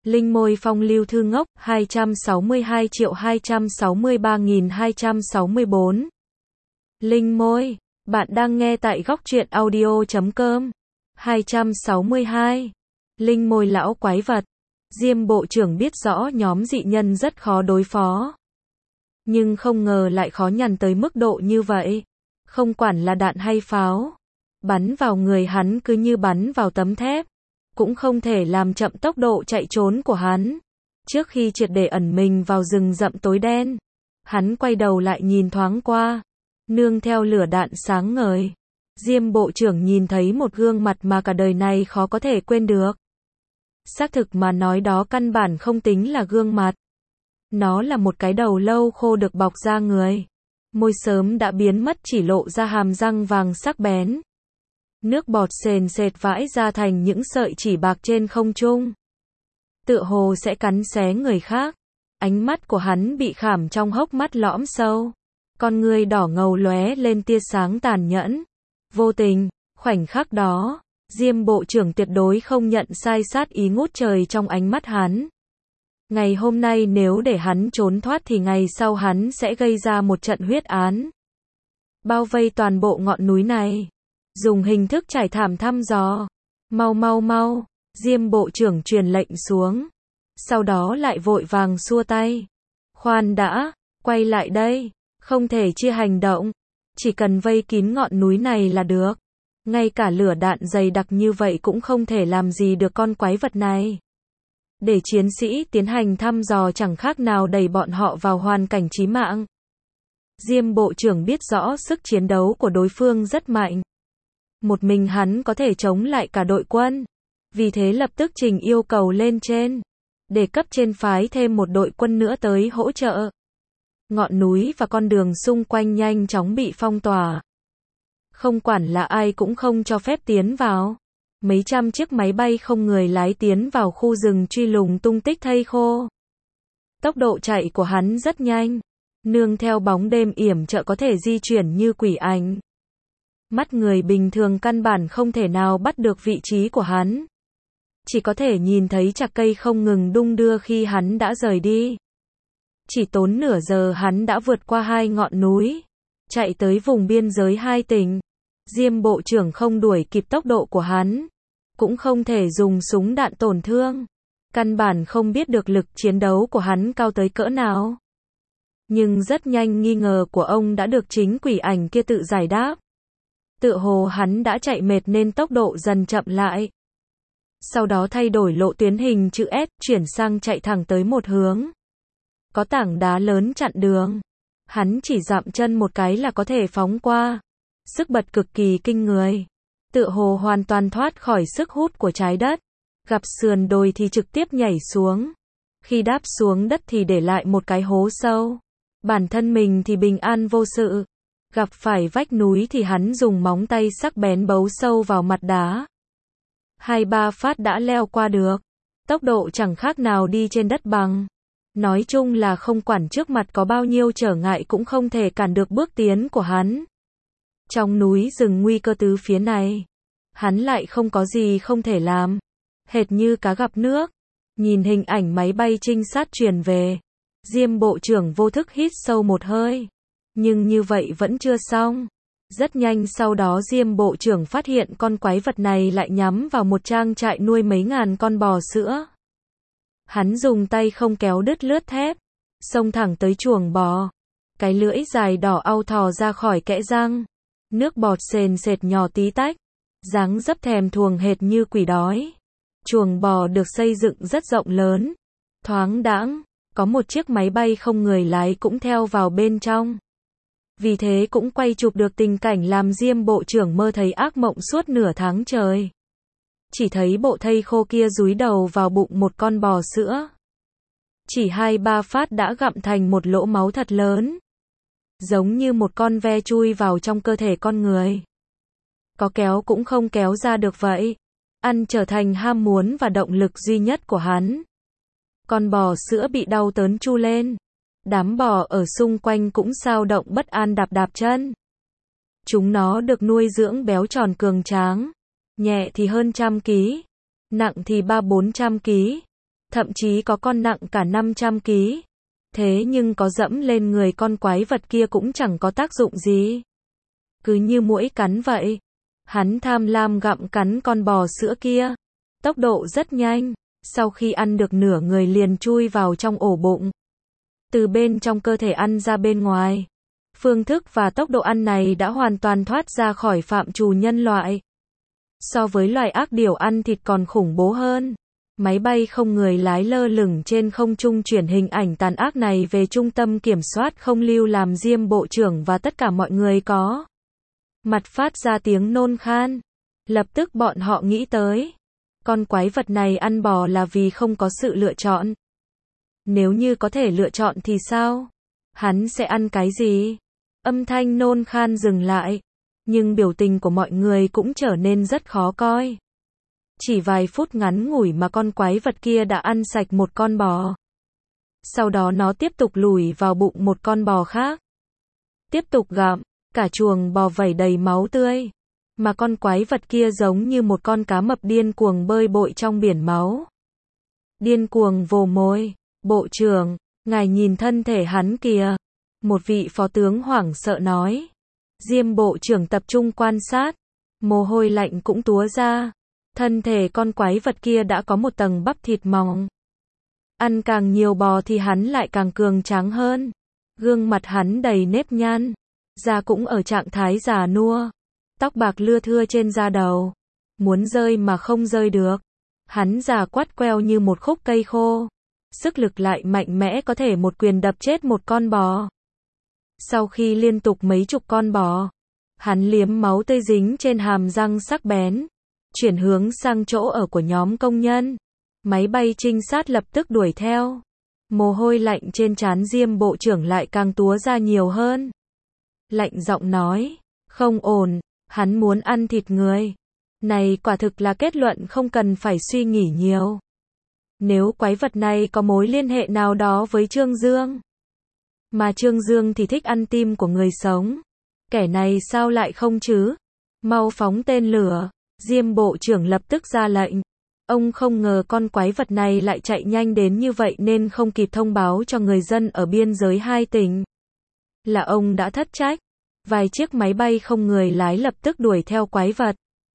Linh môi phong lưu thư ngốc, 262.263.264. Linh môi, bạn đang nghe tại góc truyện audio.com. 262. Linh môi lão quái vật. Diêm bộ trưởng biết rõ nhóm dị nhân rất khó đối phó. Nhưng không ngờ lại khó nhằn tới mức độ như vậy. Không quản là đạn hay pháo. Bắn vào người hắn cứ như bắn vào tấm thép. Cũng không thể làm chậm tốc độ chạy trốn của hắn. Trước khi triệt để ẩn mình vào rừng rậm tối đen, hắn quay đầu lại nhìn thoáng qua. Nương theo lửa đạn sáng ngời, Diêm bộ trưởng nhìn thấy một gương mặt mà cả đời này khó có thể quên được. Xác thực mà nói đó căn bản không tính là gương mặt. Nó là một cái đầu lâu khô được bọc da người. Môi sớm đã biến mất, chỉ lộ ra hàm răng vàng sắc bén. Nước bọt sền sệt vãi ra thành những sợi chỉ bạc trên không trung. Tựa hồ sẽ cắn xé người khác. Ánh mắt của hắn bị khảm trong hốc mắt lõm sâu. Con ngươi đỏ ngầu lóe lên tia sáng tàn nhẫn. Vô tình, khoảnh khắc đó, Diêm bộ trưởng tuyệt đối không nhận sai sát ý ngút trời trong ánh mắt hắn. Ngày hôm nay nếu để hắn trốn thoát thì ngày sau hắn sẽ gây ra một trận huyết án. Bao vây toàn bộ ngọn núi này. Dùng hình thức trải thảm thăm dò. Mau mau mau, Diêm bộ trưởng truyền lệnh xuống. Sau đó lại vội vàng xua tay. Khoan đã, quay lại đây. Không thể chia hành động. Chỉ cần vây kín ngọn núi này là được. Ngay cả lửa đạn dày đặc như vậy cũng không thể làm gì được con quái vật này. Để chiến sĩ tiến hành thăm dò chẳng khác nào đẩy bọn họ vào hoàn cảnh chí mạng. Diêm bộ trưởng biết rõ sức chiến đấu của đối phương rất mạnh. Một mình hắn có thể chống lại cả đội quân. Vì thế lập tức trình yêu cầu lên trên. Để cấp trên phái thêm một đội quân nữa tới hỗ trợ. Ngọn núi và con đường xung quanh nhanh chóng bị phong tỏa. Không quản là ai cũng không cho phép tiến vào. Mấy trăm chiếc máy bay không người lái tiến vào khu rừng truy lùng tung tích thây khô. Tốc độ chạy của hắn rất nhanh. Nương theo bóng đêm yểm trợ có thể di chuyển như quỷ ảnh. Mắt người bình thường căn bản không thể nào bắt được vị trí của hắn. Chỉ có thể nhìn thấy chạc cây không ngừng đung đưa khi hắn đã rời đi. Chỉ tốn nửa giờ hắn đã vượt qua 2 ngọn núi. Chạy tới vùng biên giới 2 tỉnh. Diêm bộ trưởng không đuổi kịp tốc độ của hắn. Cũng không thể dùng súng đạn tổn thương. Căn bản không biết được lực chiến đấu của hắn cao tới cỡ nào. Nhưng rất nhanh nghi ngờ của ông đã được chính quỷ ảnh kia tự giải đáp. Tựa hồ hắn đã chạy mệt nên tốc độ dần chậm lại. Sau đó thay đổi lộ tuyến hình chữ S, chuyển sang chạy thẳng tới một hướng. Có tảng đá lớn chặn đường. Hắn chỉ dậm chân một cái là có thể phóng qua. Sức bật cực kỳ kinh người. Tựa hồ hoàn toàn thoát khỏi sức hút của trái đất. Gặp sườn đồi thì trực tiếp nhảy xuống. Khi đáp xuống đất thì để lại một cái hố sâu. Bản thân mình thì bình an vô sự. Gặp phải vách núi thì hắn dùng móng tay sắc bén bấu sâu vào mặt đá. 2-3 phát đã leo qua được. Tốc độ chẳng khác nào đi trên đất bằng. Nói chung là không quản trước mặt có bao nhiêu trở ngại cũng không thể cản được bước tiến của hắn. Trong núi rừng nguy cơ tứ phía này, hắn lại không có gì không thể làm. Hệt như cá gặp nước. Nhìn hình ảnh máy bay trinh sát truyền về. Diêm bộ trưởng vô thức hít sâu một hơi. Nhưng như vậy vẫn chưa xong. Rất nhanh sau đó Diêm bộ trưởng phát hiện con quái vật này lại nhắm vào một trang trại nuôi mấy ngàn con bò sữa. Hắn dùng tay không kéo đứt lướt thép. Xông thẳng tới chuồng bò. Cái lưỡi dài đỏ au thò ra khỏi kẽ răng. Nước bọt sền sệt nhỏ tí tách. Dáng dấp thèm thuồng hệt như quỷ đói. Chuồng bò được xây dựng rất rộng lớn. Thoáng đãng. Có một chiếc máy bay không người lái cũng theo vào bên trong. Vì thế cũng quay chụp được tình cảnh làm Diêm bộ trưởng mơ thấy ác mộng suốt nửa tháng trời. Chỉ thấy bộ thây khô kia dúi đầu vào bụng một con bò sữa. Chỉ 2-3 phát đã gặm thành một lỗ máu thật lớn. Giống như một con ve chui vào trong cơ thể con người. Có kéo cũng không kéo ra được vậy. Ăn trở thành ham muốn và động lực duy nhất của hắn. Con bò sữa bị đau đớn chu lên. Đám bò ở xung quanh cũng xao động bất an đạp đạp chân. Chúng nó được nuôi dưỡng béo tròn cường tráng. Nhẹ thì hơn 100 kg. Nặng thì 300-400 kg. thậm chí có con nặng cả 500 kg. Thế nhưng có dẫm lên người con quái vật kia cũng chẳng có tác dụng gì. Cứ như muỗi cắn vậy. Hắn tham lam gặm cắn con bò sữa kia. Tốc độ rất nhanh. Sau khi ăn được nửa người liền chui vào trong ổ bụng. Từ bên trong cơ thể ăn ra bên ngoài. Phương thức và tốc độ ăn này đã hoàn toàn thoát ra khỏi phạm trù nhân loại. So với loài ác điểu ăn thịt còn khủng bố hơn. Máy bay không người lái lơ lửng trên không trung chuyển hình ảnh tàn ác này về trung tâm kiểm soát không lưu làm Diêm Bộ trưởng và tất cả mọi người có mặt phát ra tiếng nôn khan. Lập tức bọn họ nghĩ tới. Con quái vật này ăn bò là vì không có sự lựa chọn. Nếu như có thể lựa chọn thì sao? Hắn sẽ ăn cái gì? Âm thanh nôn khan dừng lại. Nhưng biểu tình của mọi người cũng trở nên rất khó coi. Chỉ vài phút ngắn ngủi mà con quái vật kia đã ăn sạch một con bò. Sau đó nó tiếp tục lùi vào bụng một con bò khác. Tiếp tục gặm, cả chuồng bò vẩy đầy máu tươi. Mà con quái vật kia giống như một con cá mập điên cuồng bơi bội trong biển máu. Điên cuồng vồ mồi. Bộ trưởng, ngài nhìn thân thể hắn kìa. Một vị phó tướng hoảng sợ nói. Diêm bộ trưởng tập trung quan sát. Mồ hôi lạnh cũng túa ra. Thân thể con quái vật kia đã có một tầng bắp thịt mỏng. Ăn càng nhiều bò thì hắn lại càng cường tráng hơn. Gương mặt hắn đầy nếp nhăn. Da cũng ở trạng thái già nua. Tóc bạc lưa thưa trên da đầu. Muốn rơi mà không rơi được. Hắn già quắt queo như một khúc cây khô. Sức lực lại mạnh mẽ có thể một quyền đập chết một con bò. Sau khi liên tục mấy chục con bò, hắn liếm máu tươi dính trên hàm răng sắc bén. Chuyển hướng sang chỗ ở của nhóm công nhân. Máy bay trinh sát lập tức đuổi theo. Mồ hôi lạnh trên trán Diêm bộ trưởng lại càng túa ra nhiều hơn. Lạnh giọng nói, không ổn, hắn muốn ăn thịt người. Này quả thực là kết luận không cần phải suy nghĩ nhiều. Nếu quái vật này có mối liên hệ nào đó với Trương Dương. Mà Trương Dương thì thích ăn tim của người sống. Kẻ này sao lại không chứ? Mau phóng tên lửa. Diêm bộ trưởng lập tức ra lệnh. Ông không ngờ con quái vật này lại chạy nhanh đến như vậy nên không kịp thông báo cho người dân ở biên giới hai tỉnh. Là ông đã thất trách. Vài chiếc máy bay không người lái lập tức đuổi theo quái vật.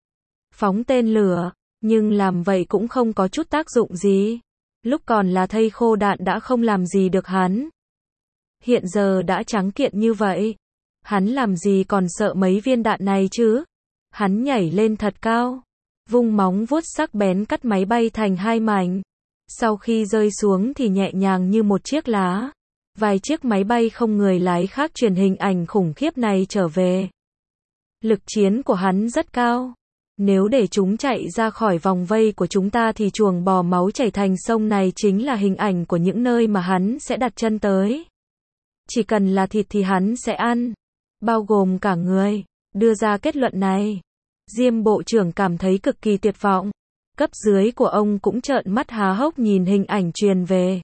Phóng tên lửa, nhưng làm vậy cũng không có chút tác dụng gì. Lúc còn là thây khô đạn đã không làm gì được hắn. Hiện giờ đã trắng kiện như vậy. Hắn làm gì còn sợ mấy viên đạn này chứ? Hắn nhảy lên thật cao. Vung móng vuốt sắc bén cắt máy bay thành hai mảnh. Sau khi rơi xuống thì nhẹ nhàng như một chiếc lá. Vài chiếc máy bay không người lái khác truyền hình ảnh khủng khiếp này trở về. Lực chiến của hắn rất cao. Nếu để chúng chạy ra khỏi vòng vây của chúng ta thì chuồng bò máu chảy thành sông này chính là hình ảnh của những nơi mà hắn sẽ đặt chân tới. Chỉ cần là thịt thì hắn sẽ ăn. Bao gồm cả người. Đưa ra kết luận này. Diêm bộ trưởng cảm thấy cực kỳ tuyệt vọng. Cấp dưới của ông cũng trợn mắt há hốc nhìn hình ảnh truyền về.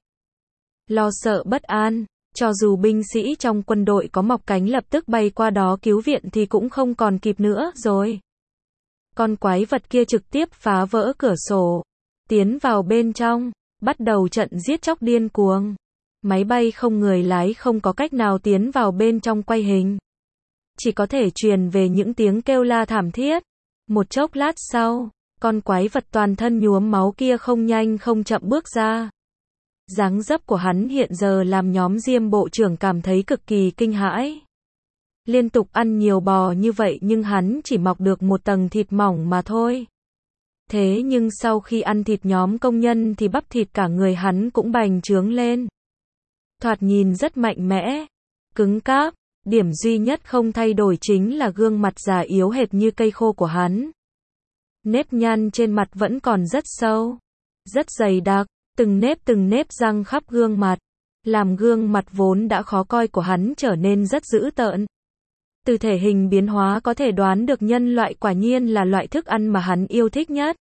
Lo sợ bất an. Cho dù binh sĩ trong quân đội có mọc cánh lập tức bay qua đó cứu viện thì cũng không còn kịp nữa rồi. Con quái vật kia trực tiếp phá vỡ cửa sổ. Tiến vào bên trong. Bắt đầu trận giết chóc điên cuồng. Máy bay không người lái không có cách nào tiến vào bên trong quay hình. Chỉ có thể truyền về những tiếng kêu la thảm thiết. Một chốc lát sau, con quái vật toàn thân nhuốm máu kia không nhanh không chậm bước ra. Dáng dấp của hắn hiện giờ làm nhóm Diêm bộ trưởng cảm thấy cực kỳ kinh hãi. Liên tục ăn nhiều bò như vậy nhưng hắn chỉ mọc được một tầng thịt mỏng mà thôi. Thế nhưng sau khi ăn thịt nhóm công nhân thì bắp thịt cả người hắn cũng bành trướng lên. Thoạt nhìn rất mạnh mẽ, cứng cáp. Điểm duy nhất không thay đổi chính là gương mặt già yếu hệt như cây khô của hắn. Nếp nhăn trên mặt vẫn còn rất sâu, rất dày đặc, từng nếp răng khắp gương mặt, làm gương mặt vốn đã khó coi của hắn trở nên rất dữ tợn. Từ thể hình biến hóa có thể đoán được nhân loại quả nhiên là loại thức ăn mà hắn yêu thích nhất.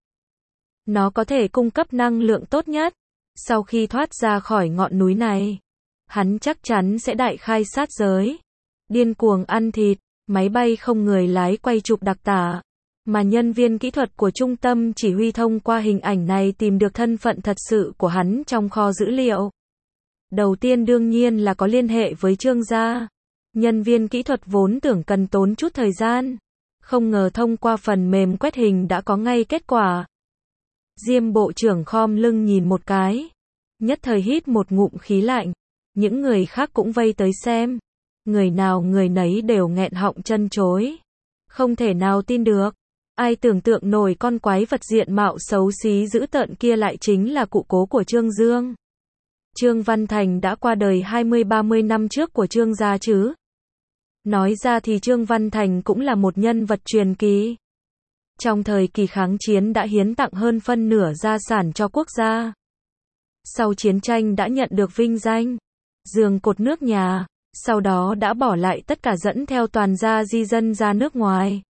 Nó có thể cung cấp năng lượng tốt nhất. Sau khi thoát ra khỏi ngọn núi này, hắn chắc chắn sẽ đại khai sát giới. Điên cuồng ăn thịt, máy bay không người lái quay chụp đặc tả. Mà nhân viên kỹ thuật của trung tâm chỉ huy thông qua hình ảnh này tìm được thân phận thật sự của hắn trong kho dữ liệu. Đầu tiên đương nhiên là có liên hệ với Trương gia. Nhân viên kỹ thuật vốn tưởng cần tốn chút thời gian. Không ngờ thông qua phần mềm quét hình đã có ngay kết quả. Diêm bộ trưởng khom lưng nhìn một cái. Nhất thời hít một ngụm khí lạnh. Những người khác cũng vây tới xem. Người nào người nấy đều nghẹn họng chân chối. Không thể nào tin được. Ai tưởng tượng nổi con quái vật diện mạo xấu xí dữ tợn kia lại chính là cụ cố của Trương Dương. Trương Văn Thành đã qua đời 20-30 năm trước của Trương gia chứ. Nói ra thì Trương Văn Thành cũng là một nhân vật truyền kỳ. Trong thời kỳ kháng chiến đã hiến tặng hơn phân nửa gia sản cho quốc gia. Sau chiến tranh đã nhận được vinh danh giường cột nước nhà, sau đó đã bỏ lại tất cả dẫn theo toàn gia di dân ra nước ngoài.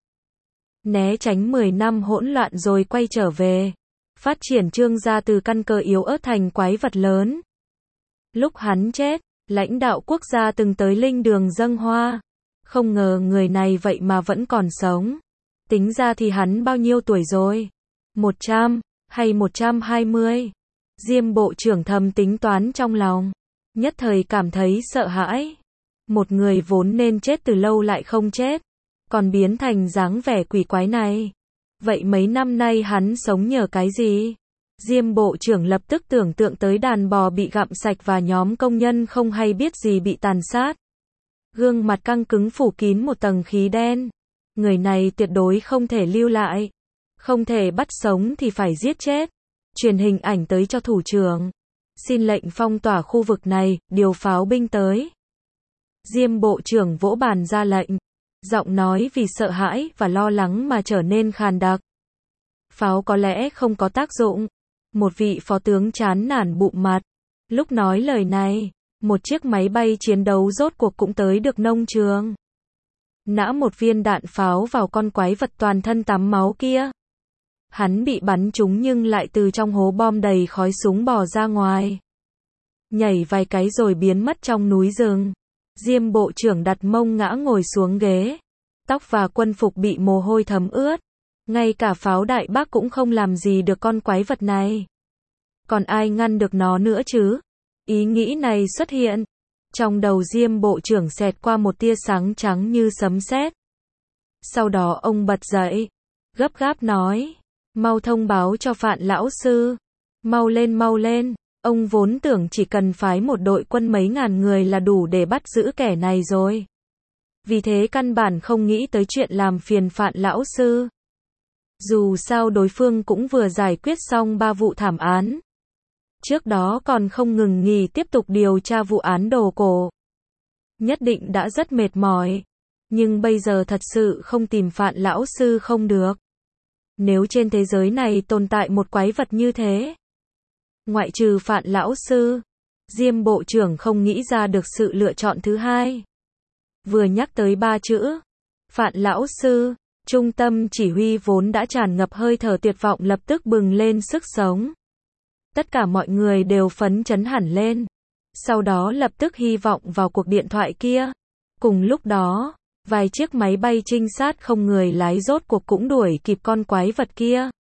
Né tránh 10 năm hỗn loạn rồi quay trở về. Phát triển Trương gia từ căn cơ yếu ớt thành quái vật lớn. Lúc hắn chết, lãnh đạo quốc gia từng tới linh đường dâng hoa. Không ngờ người này vậy mà vẫn còn sống. Tính ra thì hắn bao nhiêu tuổi rồi? 100 hay 120? Diêm bộ trưởng thầm tính toán trong lòng. Nhất thời cảm thấy sợ hãi. Một người vốn nên chết từ lâu lại không chết. Còn biến thành dáng vẻ quỷ quái này. Vậy mấy năm nay hắn sống nhờ cái gì? Diêm bộ trưởng lập tức tưởng tượng tới đàn bò bị gặm sạch và nhóm công nhân không hay biết gì bị tàn sát. Gương mặt căng cứng phủ kín một tầng khí đen. Người này tuyệt đối không thể lưu lại. Không thể bắt sống thì phải giết chết. Truyền hình ảnh tới cho thủ trưởng. Xin lệnh phong tỏa khu vực này, điều pháo binh tới. Diêm bộ trưởng vỗ bàn ra lệnh. Giọng nói vì sợ hãi và lo lắng mà trở nên khàn đặc. Pháo có lẽ không có tác dụng. Một vị phó tướng chán nản bụm mặt. Lúc nói lời này, một chiếc máy bay chiến đấu rốt cuộc cũng tới được nông trường. Nã một viên đạn pháo vào con quái vật toàn thân tắm máu kia. Hắn bị bắn trúng nhưng lại từ trong hố bom đầy khói súng bò ra ngoài. Nhảy vài cái rồi biến mất trong núi rừng. Diêm bộ trưởng đặt mông ngã ngồi xuống ghế. Tóc và quân phục bị mồ hôi thấm ướt. Ngay cả pháo đại bác cũng không làm gì được con quái vật này. Còn ai ngăn được nó nữa chứ? Ý nghĩ này xuất hiện. Trong đầu Diêm bộ trưởng xẹt qua một tia sáng trắng như sấm sét. Sau đó ông bật dậy. Gấp gáp nói. Mau thông báo cho Phạn lão sư. Mau lên mau lên. Ông vốn tưởng chỉ cần phái một đội quân mấy ngàn người là đủ để bắt giữ kẻ này rồi. Vì thế căn bản không nghĩ tới chuyện làm phiền Phạn lão sư. Dù sao đối phương cũng vừa giải quyết xong 3 vụ thảm án. Trước đó còn không ngừng nghỉ tiếp tục điều tra vụ án đồ cổ. Nhất định đã rất mệt mỏi. Nhưng bây giờ thật sự không tìm Phạn lão sư không được. Nếu trên thế giới này tồn tại một quái vật như thế, ngoại trừ Phạn lão sư, Diêm bộ trưởng không nghĩ ra được sự lựa chọn thứ hai. Vừa nhắc tới 3 chữ Phạn lão sư, trung tâm chỉ huy vốn đã tràn ngập hơi thở tuyệt vọng lập tức bừng lên sức sống. Tất cả mọi người đều phấn chấn hẳn lên. Sau đó lập tức hy vọng vào cuộc điện thoại kia. Cùng lúc đó, vài chiếc máy bay trinh sát không người lái rốt cuộc cũng đuổi kịp con quái vật kia.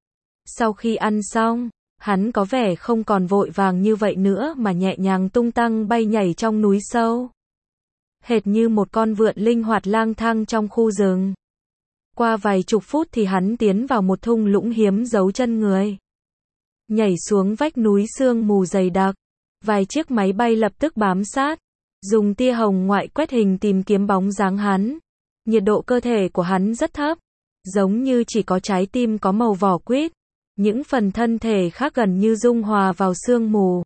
Sau khi ăn xong, hắn có vẻ không còn vội vàng như vậy nữa mà nhẹ nhàng tung tăng bay nhảy trong núi sâu. Hệt như một con vượn linh hoạt lang thang trong khu rừng. Qua vài chục phút thì hắn tiến vào một thung lũng hiếm giấu chân người. Nhảy xuống vách núi sương mù dày đặc. Vài chiếc máy bay lập tức bám sát. Dùng tia hồng ngoại quét hình tìm kiếm bóng dáng hắn. Nhiệt độ cơ thể của hắn rất thấp. Giống như chỉ có trái tim có màu vỏ quýt. Những phần thân thể khác gần như dung hòa vào sương mù.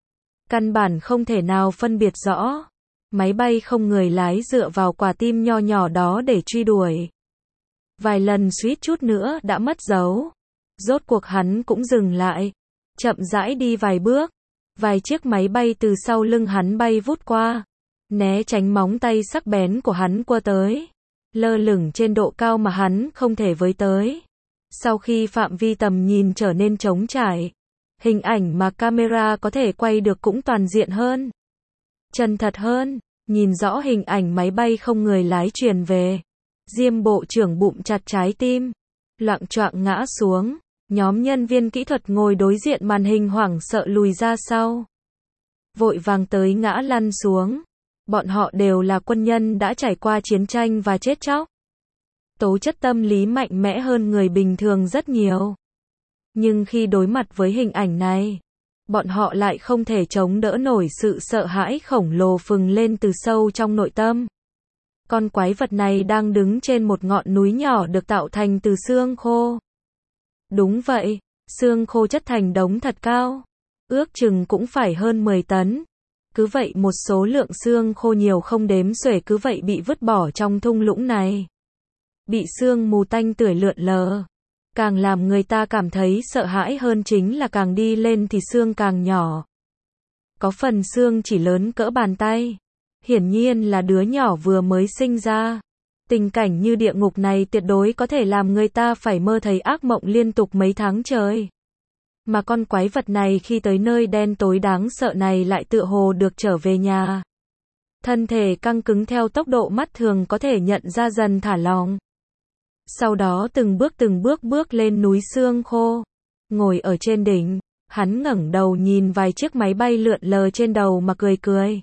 Căn bản không thể nào phân biệt rõ. Máy bay không người lái dựa vào quả tim nho nhỏ đó để truy đuổi. Vài lần suýt chút nữa đã mất dấu. Rốt cuộc hắn cũng dừng lại. Chậm rãi đi vài bước. Vài chiếc máy bay từ sau lưng hắn bay vút qua. Né tránh móng tay sắc bén của hắn quơ tới. Lơ lửng trên độ cao mà hắn không thể với tới. Sau khi phạm vi tầm nhìn trở nên trống trải, hình ảnh mà camera có thể quay được cũng toàn diện hơn. Chân thật hơn, nhìn rõ hình ảnh máy bay không người lái truyền về. Diêm bộ trưởng bụm chặt trái tim. loạng choạng ngã xuống. Nhóm nhân viên kỹ thuật ngồi đối diện màn hình hoảng sợ lùi ra sau. Vội vàng tới ngã lăn xuống. Bọn họ đều là quân nhân đã trải qua chiến tranh và chết chóc. Tố chất tâm lý mạnh mẽ hơn người bình thường rất nhiều. Nhưng khi đối mặt với hình ảnh này, bọn họ lại không thể chống đỡ nổi sự sợ hãi khổng lồ phừng lên từ sâu trong nội tâm. Con quái vật này đang đứng trên một ngọn núi nhỏ được tạo thành từ xương khô. Đúng vậy, xương khô chất thành đống thật cao. Ước chừng cũng phải hơn 10 tấn. Cứ vậy một số lượng xương khô nhiều không đếm xuể cứ vậy bị vứt bỏ trong thung lũng này. Bị sương mù tanh tưởi lượn lờ. Càng làm người ta cảm thấy sợ hãi hơn chính là càng đi lên thì xương càng nhỏ. Có phần xương chỉ lớn cỡ bàn tay. Hiển nhiên là đứa nhỏ vừa mới sinh ra. Tình cảnh như địa ngục này tuyệt đối có thể làm người ta phải mơ thấy ác mộng liên tục mấy tháng trời. Mà con quái vật này khi tới nơi đen tối đáng sợ này lại tựa hồ được trở về nhà. Thân thể căng cứng theo tốc độ mắt thường có thể nhận ra dần thả lỏng. Sau đó từng bước bước lên núi xương khô. Ngồi ở trên đỉnh, hắn ngẩng đầu nhìn vài chiếc máy bay lượn lờ trên đầu mà cười cười.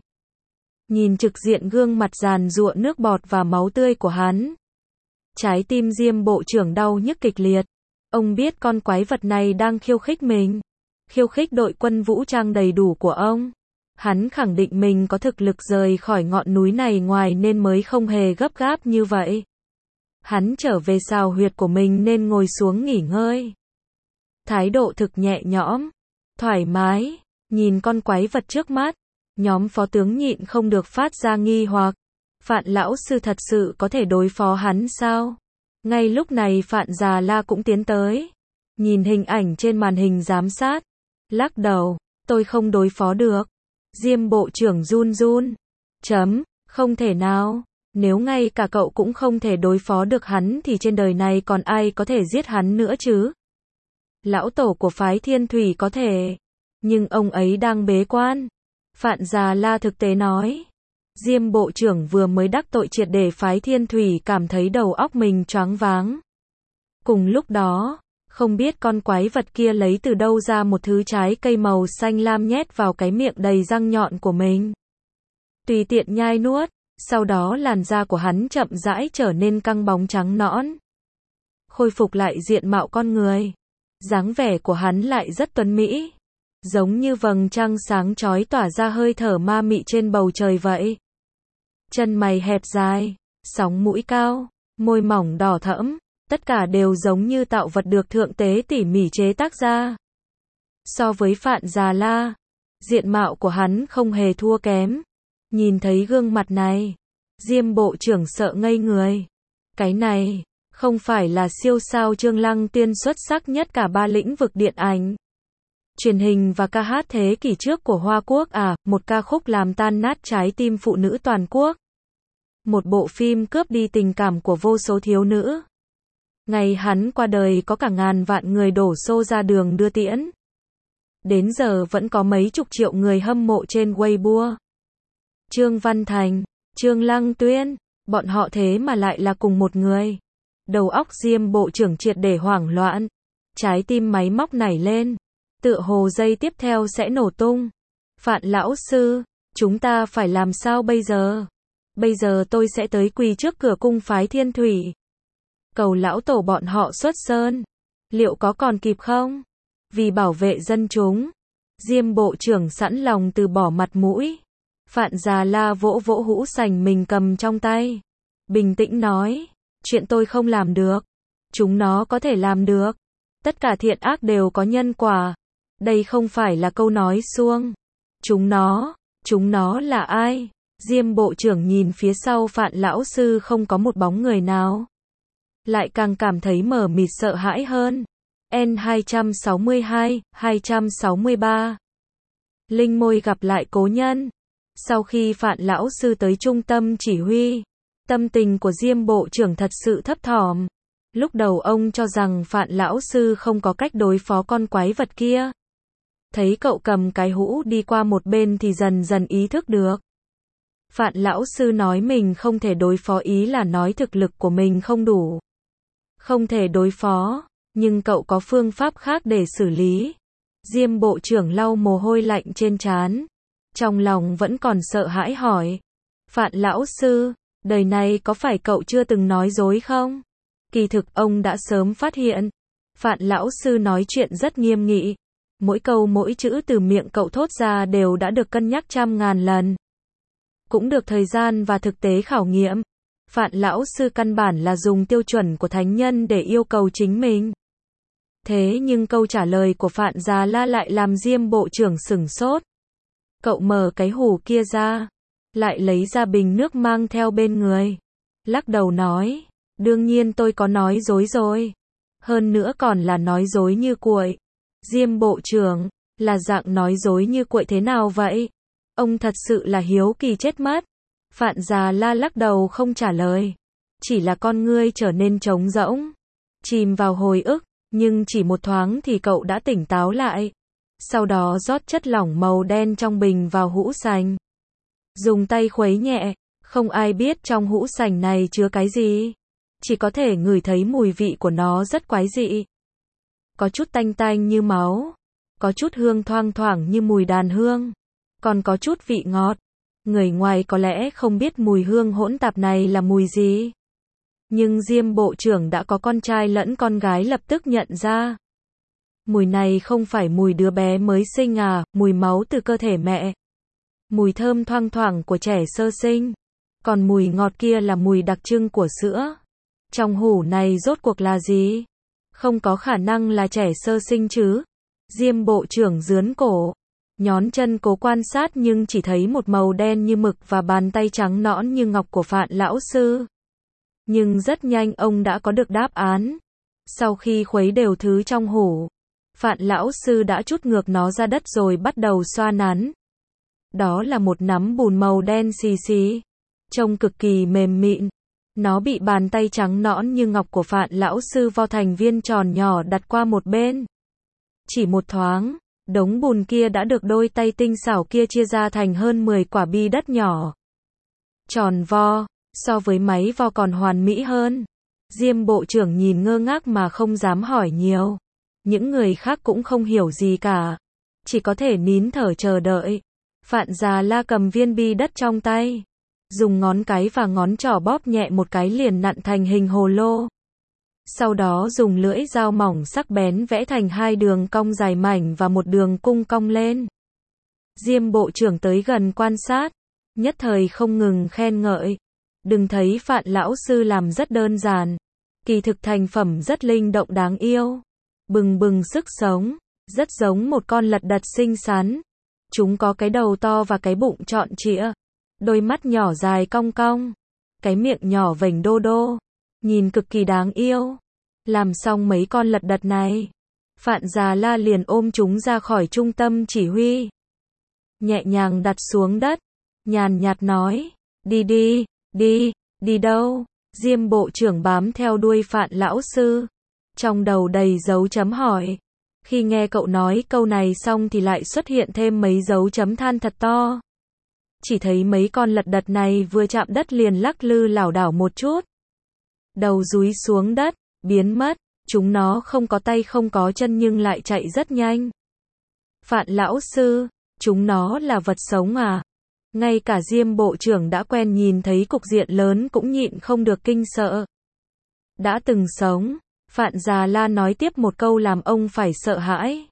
Nhìn trực diện gương mặt giàn giụa nước bọt và máu tươi của hắn. Trái tim Diêm bộ trưởng đau nhức kịch liệt. Ông biết con quái vật này đang khiêu khích mình. Khiêu khích đội quân vũ trang đầy đủ của ông. Hắn khẳng định mình có thực lực rời khỏi ngọn núi này ngoài nên mới không hề gấp gáp như vậy. Hắn trở về sào huyệt của mình nên ngồi xuống nghỉ ngơi. Thái độ thực nhẹ nhõm, thoải mái, nhìn con quái vật trước mắt. Nhóm phó tướng nhịn không được phát ra nghi hoặc. Phạn lão sư thật sự có thể đối phó hắn sao? Ngay lúc này Phạn Già La cũng tiến tới. Nhìn hình ảnh trên màn hình giám sát. Lắc đầu, tôi không đối phó được. Diêm bộ trưởng run run. Không thể nào. Nếu ngay cả cậu cũng không thể đối phó được hắn thì trên đời này còn ai có thể giết hắn nữa chứ? Lão tổ của phái Thiên Thủy có thể. Nhưng ông ấy đang bế quan. Phạn Già La thực tế nói. Diêm bộ trưởng vừa mới đắc tội triệt để phái Thiên Thủy cảm thấy đầu óc mình choáng váng. Cùng lúc đó, không biết con quái vật kia lấy từ đâu ra một thứ trái cây màu xanh lam nhét vào cái miệng đầy răng nhọn của mình. Tùy tiện nhai nuốt, sau đó làn da của hắn chậm rãi trở nên căng bóng trắng nõn. Khôi phục lại diện mạo con người. Dáng vẻ của hắn lại rất tuấn mỹ. Giống như vầng trăng sáng chói tỏa ra hơi thở ma mị trên bầu trời vậy. Chân mày hẹp dài, sóng mũi cao, môi mỏng đỏ thẫm, tất cả đều giống như tạo vật được thượng tế tỉ mỉ chế tác ra. So với Phạn Già La, diện mạo của hắn không hề thua kém. Nhìn thấy gương mặt này, Diêm bộ trưởng sợ ngây người. Cái này, không phải là siêu sao Trương Lăng Tiên xuất sắc nhất cả ba lĩnh vực điện ảnh, truyền hình và ca hát thế kỷ trước của Hoa Quốc à, một ca khúc làm tan nát trái tim phụ nữ toàn quốc. Một bộ phim cướp đi tình cảm của vô số thiếu nữ. Ngày hắn qua đời có cả ngàn vạn người đổ xô ra đường đưa tiễn. Đến giờ vẫn có mấy chục triệu người hâm mộ trên Weibo. Trương Văn Thành, Trương Lăng Tuyên, bọn họ thế mà lại là cùng một người. Đầu óc Diêm bộ trưởng triệt để hoảng loạn. Trái tim máy móc nảy lên. Tựa hồ giây tiếp theo sẽ nổ tung. Phạn lão sư, chúng ta phải làm sao bây giờ? Bây giờ tôi sẽ tới quỳ trước cửa cung phái Thiên Thủy. Cầu lão tổ bọn họ xuất sơn. Liệu có còn kịp không? Vì bảo vệ dân chúng, Diêm bộ trưởng sẵn lòng từ bỏ mặt mũi. Phạn Già La vỗ vỗ hũ sành mình cầm trong tay. Bình tĩnh nói, chuyện tôi không làm được. Chúng nó có thể làm được. Tất cả thiện ác đều có nhân quả. Đây không phải là câu nói suông. Chúng nó là ai? Diêm bộ trưởng nhìn phía sau Phạn lão sư không có một bóng người nào. Lại càng cảm thấy mờ mịt sợ hãi hơn. N262, 263. Linh môi gặp lại cố nhân. Sau khi Phạn lão sư tới trung tâm chỉ huy, tâm tình của Diêm bộ trưởng thật sự thấp thỏm. Lúc đầu ông cho rằng Phạn lão sư không có cách đối phó con quái vật kia. Thấy cậu cầm cái hũ đi qua một bên thì dần dần ý thức được. Phạn lão sư nói mình không thể đối phó ý là nói thực lực của mình không đủ. không thể đối phó, nhưng cậu có phương pháp khác để xử lý. Diêm bộ trưởng lau mồ hôi lạnh trên trán, trong lòng vẫn còn sợ hãi hỏi. Phạn lão sư, đời này có phải cậu chưa từng nói dối không? Kỳ thực ông đã sớm phát hiện. Phạn lão sư nói chuyện rất nghiêm nghị. Mỗi câu mỗi chữ từ miệng cậu thốt ra đều đã được cân nhắc trăm ngàn lần. Cũng được thời gian và thực tế khảo nghiệm. Phạn lão sư căn bản là dùng tiêu chuẩn của thánh nhân để yêu cầu chính mình. Thế nhưng câu trả lời của Phạn Già La lại làm Diêm bộ trưởng sửng sốt. Cậu mở cái hũ kia ra, lại lấy ra bình nước mang theo bên người. Lắc đầu nói, đương nhiên tôi có nói dối rồi. Hơn nữa còn là nói dối như cuội. Diêm bộ trưởng, là dạng nói dối như cuội thế nào vậy? Ông thật sự là hiếu kỳ chết mất. Phạn Già La lắc đầu không trả lời. Chỉ là con ngươi trở nên trống rỗng, chìm vào hồi ức, nhưng chỉ một thoáng thì cậu đã tỉnh táo lại. Sau đó rót chất lỏng màu đen trong bình vào hũ sành. Dùng tay khuấy nhẹ, không ai biết trong hũ sành này chứa cái gì. Chỉ có thể ngửi thấy mùi vị của nó rất quái dị. Có chút tanh tanh như máu, có chút hương thoang thoảng như mùi đàn hương, còn có chút vị ngọt. Người ngoài có lẽ không biết mùi hương hỗn tạp này là mùi gì. Nhưng Diêm bộ trưởng đã có con trai lẫn con gái lập tức nhận ra. Mùi này không phải mùi đứa bé mới sinh à, mùi máu từ cơ thể mẹ. Mùi thơm thoang thoảng của trẻ sơ sinh. Còn mùi ngọt kia là mùi đặc trưng của sữa. Trong hũ này rốt cuộc là gì? Không có khả năng là trẻ sơ sinh chứ. Diêm bộ trưởng rướn cổ, nhón chân cố quan sát nhưng chỉ thấy một màu đen như mực và bàn tay trắng nõn như ngọc của Phạn lão sư. Nhưng rất nhanh ông đã có được đáp án. Sau khi khuấy đều thứ trong hũ, Phạn lão sư đã trút ngược nó ra đất rồi bắt đầu xoa nắn. Đó là một nắm bùn màu đen xì xì, trông cực kỳ mềm mịn. Nó bị bàn tay trắng nõn như ngọc của Phạn lão sư vo thành viên tròn nhỏ đặt qua một bên. Chỉ một thoáng, đống bùn kia đã được đôi tay tinh xảo kia chia ra thành hơn 10 quả bi đất nhỏ. Tròn vo, so với máy vo còn hoàn mỹ hơn. Diêm bộ trưởng nhìn ngơ ngác mà không dám hỏi nhiều. Những người khác cũng không hiểu gì cả, chỉ có thể nín thở chờ đợi. Phạn Già La cầm viên bi đất trong tay, dùng ngón cái và ngón trỏ bóp nhẹ một cái liền nặn thành hình hồ lô. Sau đó dùng lưỡi dao mỏng sắc bén vẽ thành hai đường cong dài mảnh và một đường cung cong lên. Diêm bộ trưởng tới gần quan sát, nhất thời không ngừng khen ngợi. Đừng thấy Phạn lão sư làm rất đơn giản, kỳ thực thành phẩm rất linh động đáng yêu, bừng bừng sức sống, rất giống một con lật đật xinh xắn. Chúng có cái đầu to và cái bụng trọn trịa, đôi mắt nhỏ dài cong cong, cái miệng nhỏ vểnh đô đô, nhìn cực kỳ đáng yêu. Làm xong mấy con lật đật này, Phạn Già La liền ôm chúng ra khỏi trung tâm chỉ huy, nhẹ nhàng đặt xuống đất, nhàn nhạt nói, đi đi, đi, đi đâu? Diêm bộ trưởng bám theo đuôi Phạn lão sư, trong đầu đầy dấu chấm hỏi. Khi nghe cậu nói câu này xong thì lại xuất hiện thêm mấy dấu chấm than thật to. Chỉ thấy mấy con lật đật này vừa chạm đất liền lắc lư lảo đảo một chút, đầu dúi xuống đất, biến mất. Chúng nó không có tay không có chân nhưng lại chạy rất nhanh. Phạn lão sư, chúng nó là vật sống à? Ngay cả Diêm bộ trưởng đã quen nhìn thấy cục diện lớn cũng nhịn không được kinh sợ. Đã từng sống, Phạn Già La nói tiếp một câu làm ông phải sợ hãi.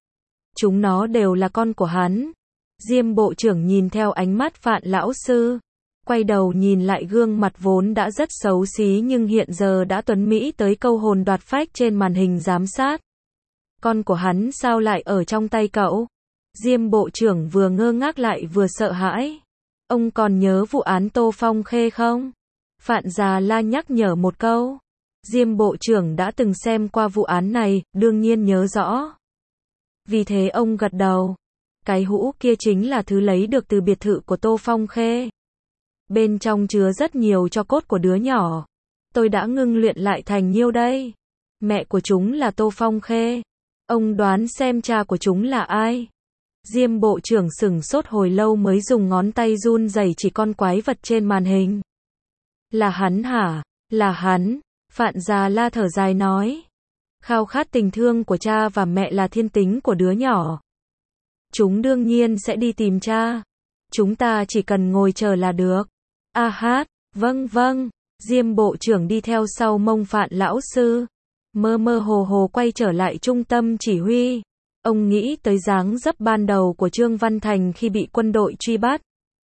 Chúng nó đều là con của hắn. Diêm bộ trưởng nhìn theo ánh mắt Phạn lão sư, quay đầu nhìn lại gương mặt vốn đã rất xấu xí nhưng hiện giờ đã tuấn mỹ tới câu hồn đoạt phách trên màn hình giám sát. Con của hắn sao lại ở trong tay cậu? Diêm bộ trưởng vừa ngơ ngác lại vừa sợ hãi. Ông còn nhớ vụ án Tô Phong Khê không? Phạn Già La nhắc nhở một câu. Diêm bộ trưởng đã từng xem qua vụ án này, đương nhiên nhớ rõ. Vì thế ông gật đầu. Cái hũ kia chính là thứ lấy được từ biệt thự của Tô Phong Khê. Bên trong chứa rất nhiều tro cốt của đứa nhỏ. Tôi đã ngưng luyện lại thành nhiêu đây? Mẹ của chúng là Tô Phong Khê. Ông đoán xem cha của chúng là ai? Diêm bộ trưởng sửng sốt hồi lâu mới dùng ngón tay run rẩy chỉ con quái vật trên màn hình. Là hắn hả? Là hắn. Phạn Già La thở dài nói. Khao khát tình thương của cha và mẹ là thiên tính của đứa nhỏ. Chúng đương nhiên sẽ đi tìm cha. Chúng ta chỉ cần ngồi chờ là được. A hát, vâng vâng. Diêm bộ trưởng đi theo sau mông Phạn lão sư. Mơ mơ hồ hồ quay trở lại trung tâm chỉ huy. Ông nghĩ tới dáng dấp ban đầu của Trương Văn Thành khi bị quân đội truy bắt.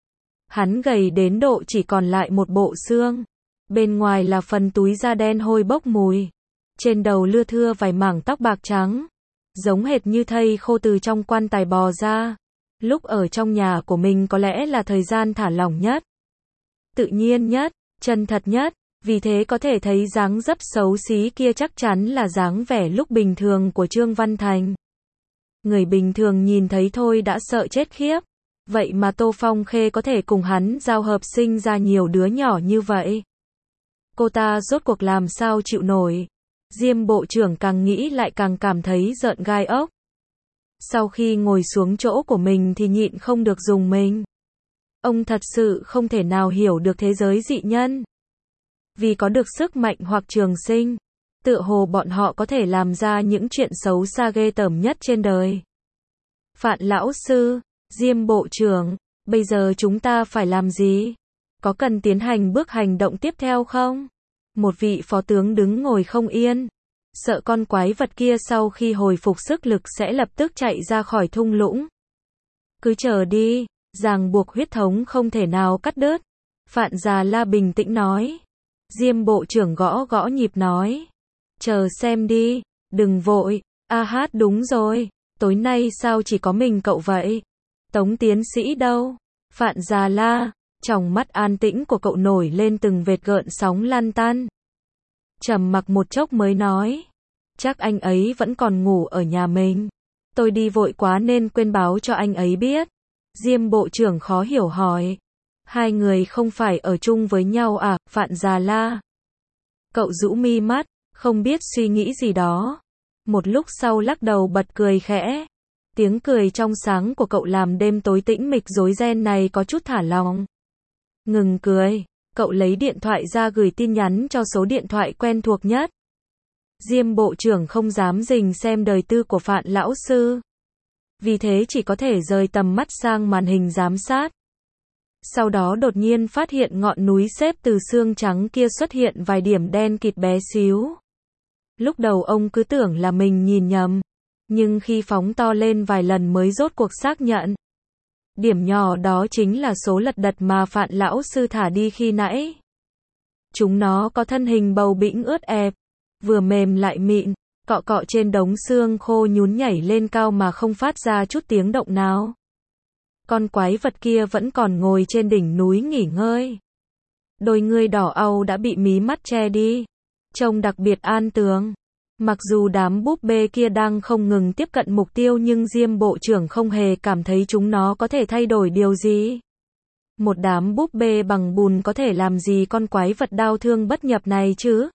Hắn gầy đến độ chỉ còn lại một bộ xương. Bên ngoài là phần túi da đen hôi bốc mùi. Trên đầu lưa thưa vài mảng tóc bạc trắng. Giống hệt như thây khô từ trong quan tài bò ra. Lúc ở trong nhà của mình có lẽ là thời gian thả lỏng nhất. Tự nhiên nhất, chân thật nhất. Vì thế có thể thấy dáng dấp xấu xí kia chắc chắn là dáng vẻ lúc bình thường của Trương Văn Thành. Người bình thường nhìn thấy thôi đã sợ chết khiếp. Vậy mà Tô Phong Khê có thể cùng hắn giao hợp sinh ra nhiều đứa nhỏ như vậy. Cô ta rốt cuộc làm sao chịu nổi. Diêm bộ trưởng càng nghĩ lại càng cảm thấy rợn gai ốc. Sau khi ngồi xuống chỗ của mình thì nhịn không được rùng mình. Ông thật sự không thể nào hiểu được thế giới dị nhân. Vì có được sức mạnh hoặc trường sinh, tựa hồ bọn họ có thể làm ra những chuyện xấu xa ghê tởm nhất trên đời. Phạn lão sư, Diêm bộ trưởng, bây giờ chúng ta phải làm gì? Có cần tiến hành bước hành động tiếp theo không? Một vị phó tướng đứng ngồi không yên. Sợ con quái vật kia sau khi hồi phục sức lực sẽ lập tức chạy ra khỏi thung lũng. Cứ chờ đi, ràng buộc huyết thống không thể nào cắt đứt. Phạn Già La bình tĩnh nói. Diêm bộ trưởng gõ gõ nhịp nói. Chờ xem đi, đừng vội. A hát đúng rồi, tối nay sao chỉ có mình cậu vậy? Tống tiến sĩ đâu? Phạn Già La, tròng mắt an tĩnh của cậu nổi lên từng vệt gợn sóng lan tan. Trầm mặc một chốc mới nói. Chắc anh ấy vẫn còn ngủ ở nhà mình. Tôi đi vội quá nên quên báo cho anh ấy biết. Diêm bộ trưởng khó hiểu hỏi. Hai người không phải ở chung với nhau à, Phạn Già La? Cậu rũ mi mắt, không biết suy nghĩ gì đó. Một lúc sau lắc đầu bật cười khẽ. Tiếng cười trong sáng của cậu làm đêm tối tĩnh mịch rối ren này có chút thả lỏng. Ngừng cười, cậu lấy điện thoại ra gửi tin nhắn cho số điện thoại quen thuộc nhất. Diêm bộ trưởng không dám rình xem đời tư của Phạn lão sư. Vì thế chỉ có thể rời tầm mắt sang màn hình giám sát. Sau đó đột nhiên phát hiện ngọn núi xếp từ xương trắng kia xuất hiện vài điểm đen kịt bé xíu. Lúc đầu ông cứ tưởng là mình nhìn nhầm. Nhưng khi phóng to lên vài lần mới rốt cuộc xác nhận. Điểm nhỏ đó chính là số lật đật mà Phạn lão sư thả đi khi nãy. Chúng nó có thân hình bầu bĩnh ướt ẹp, vừa mềm lại mịn, cọ cọ trên đống xương khô nhún nhảy lên cao mà không phát ra chút tiếng động nào. Con quái vật kia vẫn còn ngồi trên đỉnh núi nghỉ ngơi. Đôi ngươi đỏ au đã bị mí mắt che đi, trông đặc biệt an tường. Mặc dù đám búp bê kia đang không ngừng tiếp cận mục tiêu nhưng Diêm bộ trưởng không hề cảm thấy chúng nó có thể thay đổi điều gì. Một đám búp bê bằng bùn có thể làm gì con quái vật đau thương bất nhập này chứ?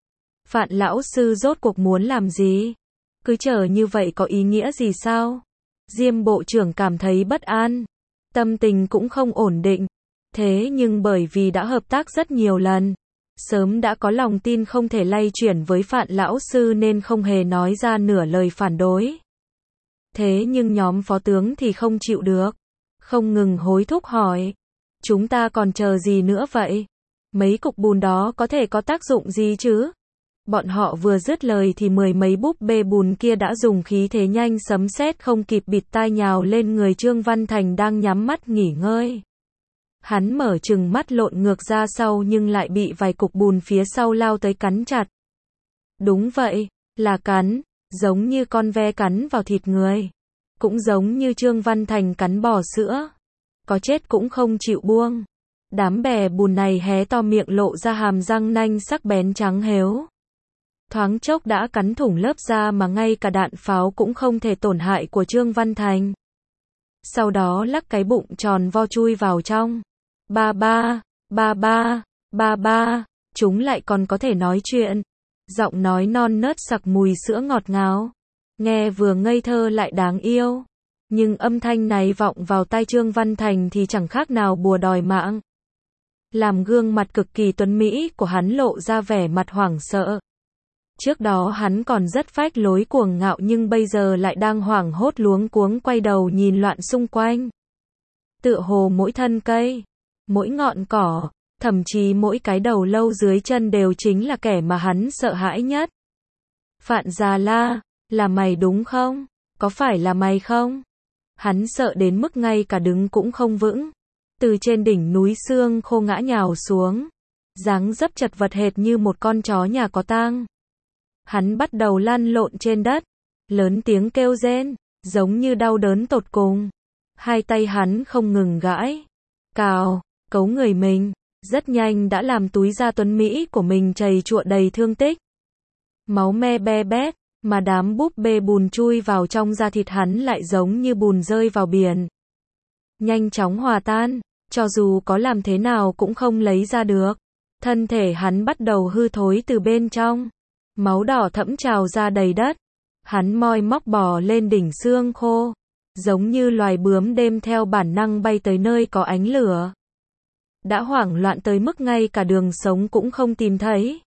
Phạn lão sư rốt cuộc muốn làm gì? Cứ chờ như vậy có ý nghĩa gì sao? Diêm bộ trưởng cảm thấy bất an. Tâm tình cũng không ổn định. Thế nhưng bởi vì đã hợp tác rất nhiều lần, sớm đã có lòng tin không thể lay chuyển với Phạn lão sư nên không hề nói ra nửa lời phản đối. Thế nhưng nhóm phó tướng thì không chịu được. Không ngừng hối thúc hỏi. Chúng ta còn chờ gì nữa vậy? Mấy cục bùn đó có thể có tác dụng gì chứ? Bọn họ vừa dứt lời thì mười mấy búp bê bùn kia đã dùng khí thế nhanh sấm sét không kịp bịt tai nhào lên người Trương Văn Thành đang nhắm mắt nghỉ ngơi. Hắn mở trừng mắt lộn ngược ra sau nhưng lại bị vài cục bùn phía sau lao tới cắn chặt. Đúng vậy, là cắn, giống như con ve cắn vào thịt người. Cũng giống như Trương Văn Thành cắn bò sữa. Có chết cũng không chịu buông. Đám bè bùn này hé to miệng lộ ra hàm răng nanh sắc bén trắng héo. Thoáng chốc đã cắn thủng lớp da mà ngay cả đạn pháo cũng không thể tổn hại của Trương Văn Thành. Sau đó lắc cái bụng tròn vo chui vào trong. Ba ba, ba ba, ba ba, chúng lại còn có thể nói chuyện. Giọng nói non nớt sặc mùi sữa ngọt ngào. Nghe vừa ngây thơ lại đáng yêu. Nhưng âm thanh này vọng vào tai Trương Văn Thành thì chẳng khác nào bùa đòi mạng. làm gương mặt cực kỳ tuấn mỹ của hắn lộ ra vẻ mặt hoảng sợ. Trước đó hắn còn rất phách lối cuồng ngạo nhưng bây giờ lại đang hoảng hốt luống cuống quay đầu nhìn loạn xung quanh. Tựa hồ mỗi thân cây, mỗi ngọn cỏ, thậm chí mỗi cái đầu lâu dưới chân đều chính là kẻ mà hắn sợ hãi nhất. Phạn Già La, là mày đúng không? Có phải là mày không? Hắn sợ đến mức ngay cả đứng cũng không vững. Từ trên đỉnh núi xương khô ngã nhào xuống. Dáng dấp chật vật hệt như một con chó nhà có tang. Hắn bắt đầu lăn lộn trên đất. Lớn tiếng kêu rên, giống như đau đớn tột cùng. Hai tay hắn không ngừng gãi. Cào, cấu người mình. Rất nhanh đã làm túi da tuấn Mỹ của mình trầy trụa đầy thương tích. Máu me be bét, mà đám búp bê bùn chui vào trong da thịt hắn lại giống như bùn rơi vào biển. Nhanh chóng hòa tan, cho dù có làm thế nào cũng không lấy ra được. Thân thể hắn bắt đầu hư thối từ bên trong. Máu đỏ thẫm trào ra đầy đất. Hắn moi móc bò lên đỉnh xương khô. Giống như loài bướm đêm theo bản năng bay tới nơi có ánh lửa. Đã hoảng loạn tới mức ngay cả đường sống cũng không tìm thấy.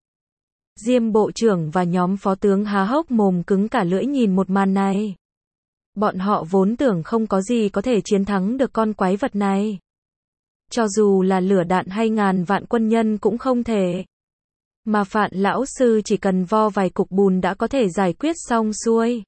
Diêm bộ trưởng và nhóm phó tướng há hốc mồm cứng cả lưỡi nhìn một màn này. Bọn họ vốn tưởng không có gì có thể chiến thắng được con quái vật này. Cho dù là lửa đạn hay ngàn vạn quân nhân cũng không thể. Mà Phạn lão sư chỉ cần vo vài cục bùn đã có thể giải quyết xong xuôi.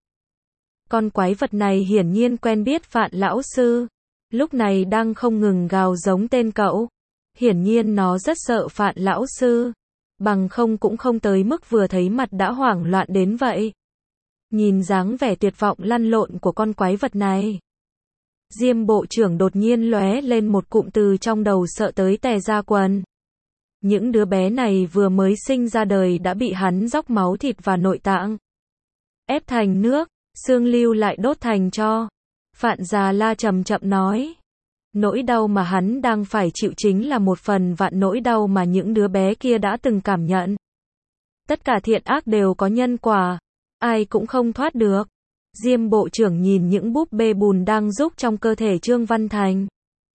Con quái vật này hiển nhiên quen biết Phạn lão sư. Lúc này đang không ngừng gào giống tên cậu. Hiển nhiên nó rất sợ Phạn lão sư. Bằng không cũng không tới mức vừa thấy mặt đã hoảng loạn đến vậy. Nhìn dáng vẻ tuyệt vọng lăn lộn của con quái vật này. Diêm bộ trưởng đột nhiên lóe lên một cụm từ trong đầu sợ tới tè ra quần. Những đứa bé này vừa mới sinh ra đời đã bị hắn róc máu thịt và nội tạng. Ép thành nước, xương lưu lại đốt thành tro. Phạn Già La chậm chậm nói. Nỗi đau mà hắn đang phải chịu chính là một phần vạn nỗi đau mà những đứa bé kia đã từng cảm nhận. Tất cả thiện ác đều có nhân quả. Ai cũng không thoát được. Diêm bộ trưởng nhìn những búp bê bùn đang rúc trong cơ thể Trương Văn Thành.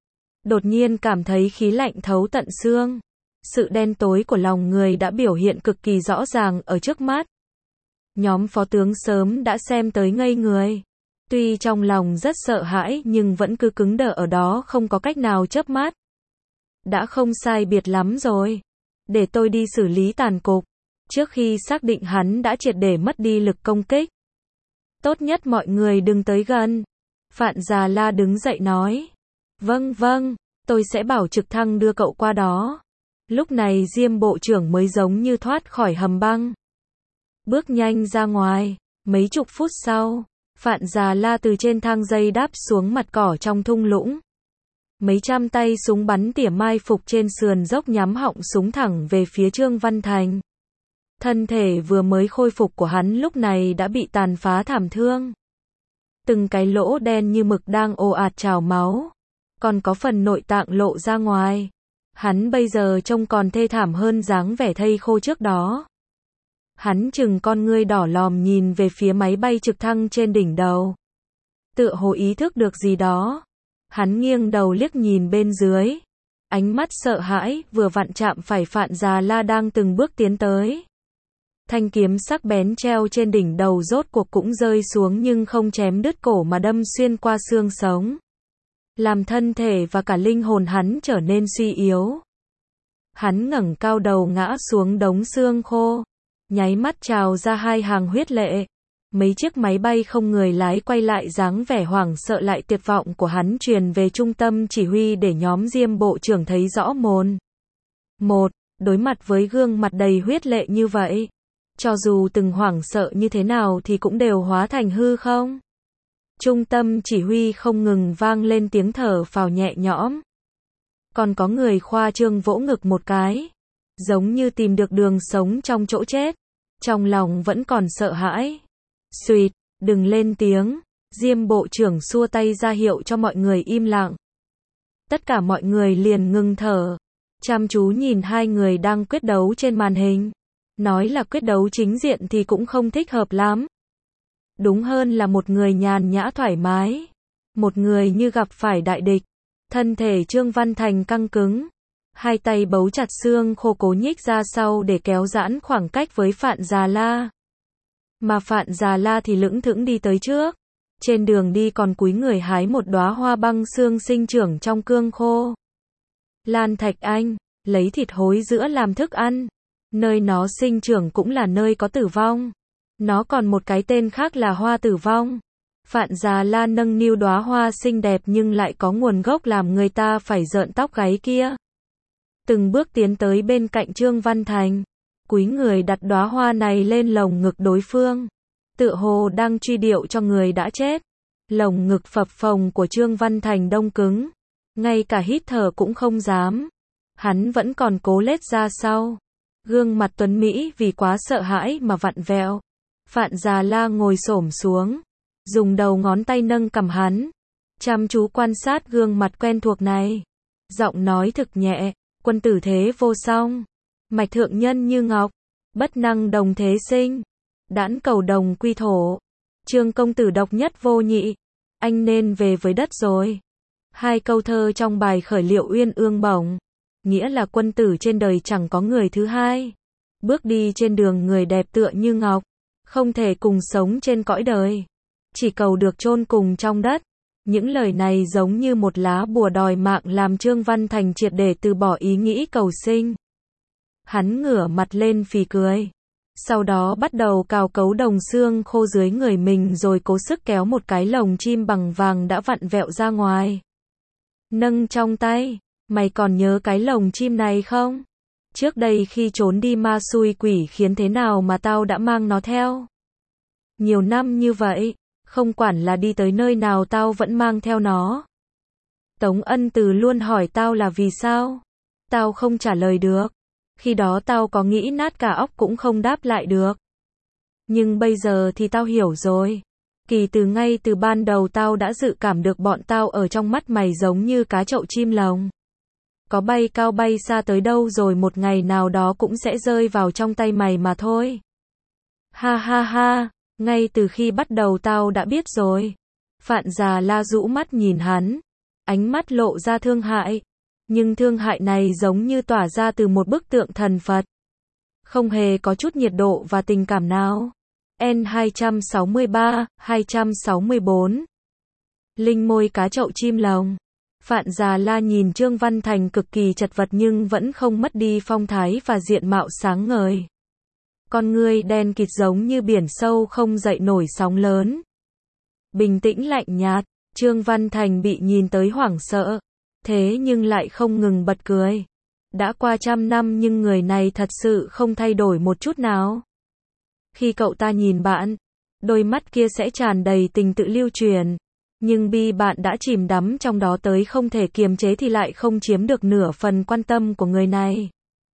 Đột nhiên cảm thấy khí lạnh thấu tận xương. Sự đen tối của lòng người đã biểu hiện cực kỳ rõ ràng ở trước mắt. Nhóm phó tướng sớm đã xem tới ngây người. Tuy trong lòng rất sợ hãi nhưng vẫn cứ cứng đờ ở đó không có cách nào chớp mắt. Đã không sai biệt lắm rồi. Để tôi đi xử lý tàn cục. Trước khi xác định hắn đã triệt để mất đi lực công kích. Tốt nhất mọi người đừng tới gần. Phạn Già La đứng dậy nói. Vâng vâng, tôi sẽ bảo trực thăng đưa cậu qua đó. Lúc này Diêm bộ trưởng mới giống như thoát khỏi hầm băng. Bước nhanh ra ngoài. Mấy chục phút sau. Phạn Già La từ trên thang dây đáp xuống mặt cỏ trong thung lũng. Mấy trăm tay súng bắn tỉa mai phục trên sườn dốc nhắm họng súng thẳng về phía Trương Văn Thành. Thân thể vừa mới khôi phục của hắn lúc này đã bị tàn phá thảm thương. Từng cái lỗ đen như mực đang ồ ạt trào máu. Còn có phần nội tạng lộ ra ngoài. Hắn bây giờ trông còn thê thảm hơn dáng vẻ thây khô trước đó. Hắn chừng con ngươi đỏ lòm nhìn về phía máy bay trực thăng trên đỉnh đầu. Tựa hồ ý thức được gì đó. Hắn nghiêng đầu liếc nhìn bên dưới. Ánh mắt sợ hãi vừa vặn chạm phải Phạn Già La đang từng bước tiến tới. Thanh kiếm sắc bén treo trên đỉnh đầu rốt cuộc cũng rơi xuống nhưng không chém đứt cổ mà đâm xuyên qua xương sống. Làm thân thể và cả linh hồn hắn trở nên suy yếu. Hắn ngẩng cao đầu ngã xuống đống xương khô. Nháy mắt trào ra hai hàng huyết lệ. Mấy chiếc máy bay không người lái quay lại dáng vẻ hoảng sợ lại tuyệt vọng của hắn truyền về trung tâm chỉ huy để nhóm Diêm bộ trưởng thấy rõ mồn. Một, đối mặt với gương mặt đầy huyết lệ như vậy. Cho dù từng hoảng sợ như thế nào thì cũng đều hóa thành hư không. Trung tâm chỉ huy không ngừng vang lên tiếng thở phào nhẹ nhõm. Còn có người khoa trương vỗ ngực một cái. Giống như tìm được đường sống trong chỗ chết. Trong lòng vẫn còn sợ hãi. Xuyệt, đừng lên tiếng. Diêm bộ trưởng xua tay ra hiệu cho mọi người im lặng. Tất cả mọi người liền ngừng thở. Chăm chú nhìn hai người đang quyết đấu trên màn hình. Nói là quyết đấu chính diện thì cũng không thích hợp lắm. Đúng hơn là một người nhàn nhã thoải mái. Một người như gặp phải đại địch. Thân thể Trương Văn Thành căng cứng. Hai tay bấu chặt xương khô cố nhích ra sau để kéo giãn khoảng cách với Phạn Già La. Mà Phạn Già La thì lững thững đi tới trước. Trên đường đi còn cúi người hái một đóa hoa băng xương sinh trưởng trong cương khô. Lan Thạch Anh, lấy thịt hối giữa làm thức ăn. Nơi nó sinh trưởng cũng là nơi có tử vong. Nó còn một cái tên khác là hoa tử vong. Phạn Già La nâng niu đóa hoa xinh đẹp nhưng lại có nguồn gốc làm người ta phải rợn tóc gáy kia. Từng bước tiến tới bên cạnh Trương Văn Thành. Cúi người đặt đóa hoa này lên lồng ngực đối phương. Tựa hồ đang truy điệu cho người đã chết. Lồng ngực phập phồng của Trương Văn Thành đông cứng. Ngay cả hít thở cũng không dám. Hắn vẫn còn cố lết ra sau. Gương mặt tuấn Mỹ vì quá sợ hãi mà vặn vẹo. Phạn Già La ngồi xổm xuống. Dùng đầu ngón tay nâng cằm hắn. Chăm chú quan sát gương mặt quen thuộc này. Giọng nói thực nhẹ. Quân tử thế vô song. Mạch thượng nhân như ngọc. Bất năng đồng thế sinh. Đãn cầu đồng quy thổ. Trương công tử độc nhất vô nhị. Anh nên về với đất rồi. Hai câu thơ trong bài khởi liệu uyên ương bổng. Nghĩa là quân tử trên đời chẳng có người thứ hai. Bước đi trên đường người đẹp tựa như ngọc. Không thể cùng sống trên cõi đời. Chỉ cầu được chôn cùng trong đất. Những lời này giống như một lá bùa đòi mạng làm Trương Văn Thành triệt để từ bỏ ý nghĩ cầu sinh. Hắn ngửa mặt lên phì cười. Sau đó bắt đầu cào cấu đồng xương khô dưới người mình rồi cố sức kéo một cái lồng chim bằng vàng đã vặn vẹo ra ngoài. Nâng trong tay, mày còn nhớ cái lồng chim này không? Trước đây khi trốn đi ma xui quỷ khiến thế nào mà tao đã mang nó theo. Nhiều năm như vậy, không quản là đi tới nơi nào tao vẫn mang theo nó. Tống Ân Từ luôn hỏi tao là vì sao? Tao không trả lời được. Khi đó tao có nghĩ nát cả óc cũng không đáp lại được. Nhưng bây giờ thì tao hiểu rồi. Kỳ từ ngay từ ban đầu tao đã dự cảm được bọn tao ở trong mắt mày giống như cá chậu chim lồng. Có bay cao bay xa tới đâu rồi một ngày nào đó cũng sẽ rơi vào trong tay mày mà thôi. Ha ha ha, ngay từ khi bắt đầu tao đã biết rồi. Phạn Già La rũ mắt nhìn hắn. Ánh mắt lộ ra thương hại. Nhưng thương hại này giống như tỏa ra từ một bức tượng thần Phật. Không hề có chút nhiệt độ và tình cảm nào. N263, 264. Linh môi cá chậu chim lồng. Phạn Già La nhìn Trương Văn Thành cực kỳ chật vật nhưng vẫn không mất đi phong thái và diện mạo sáng ngời. Con ngươi đen kịt giống như biển sâu không dậy nổi sóng lớn. Bình tĩnh lạnh nhạt, Trương Văn Thành bị nhìn tới hoảng sợ. Thế nhưng lại không ngừng bật cười. Đã qua 100 năm nhưng người này thật sự không thay đổi một chút nào. Khi cậu ta nhìn bạn, đôi mắt kia sẽ tràn đầy tình tự lưu truyền. Nhưng bi bạn đã chìm đắm trong đó tới không thể kiềm chế thì lại không chiếm được nửa phần quan tâm của người này.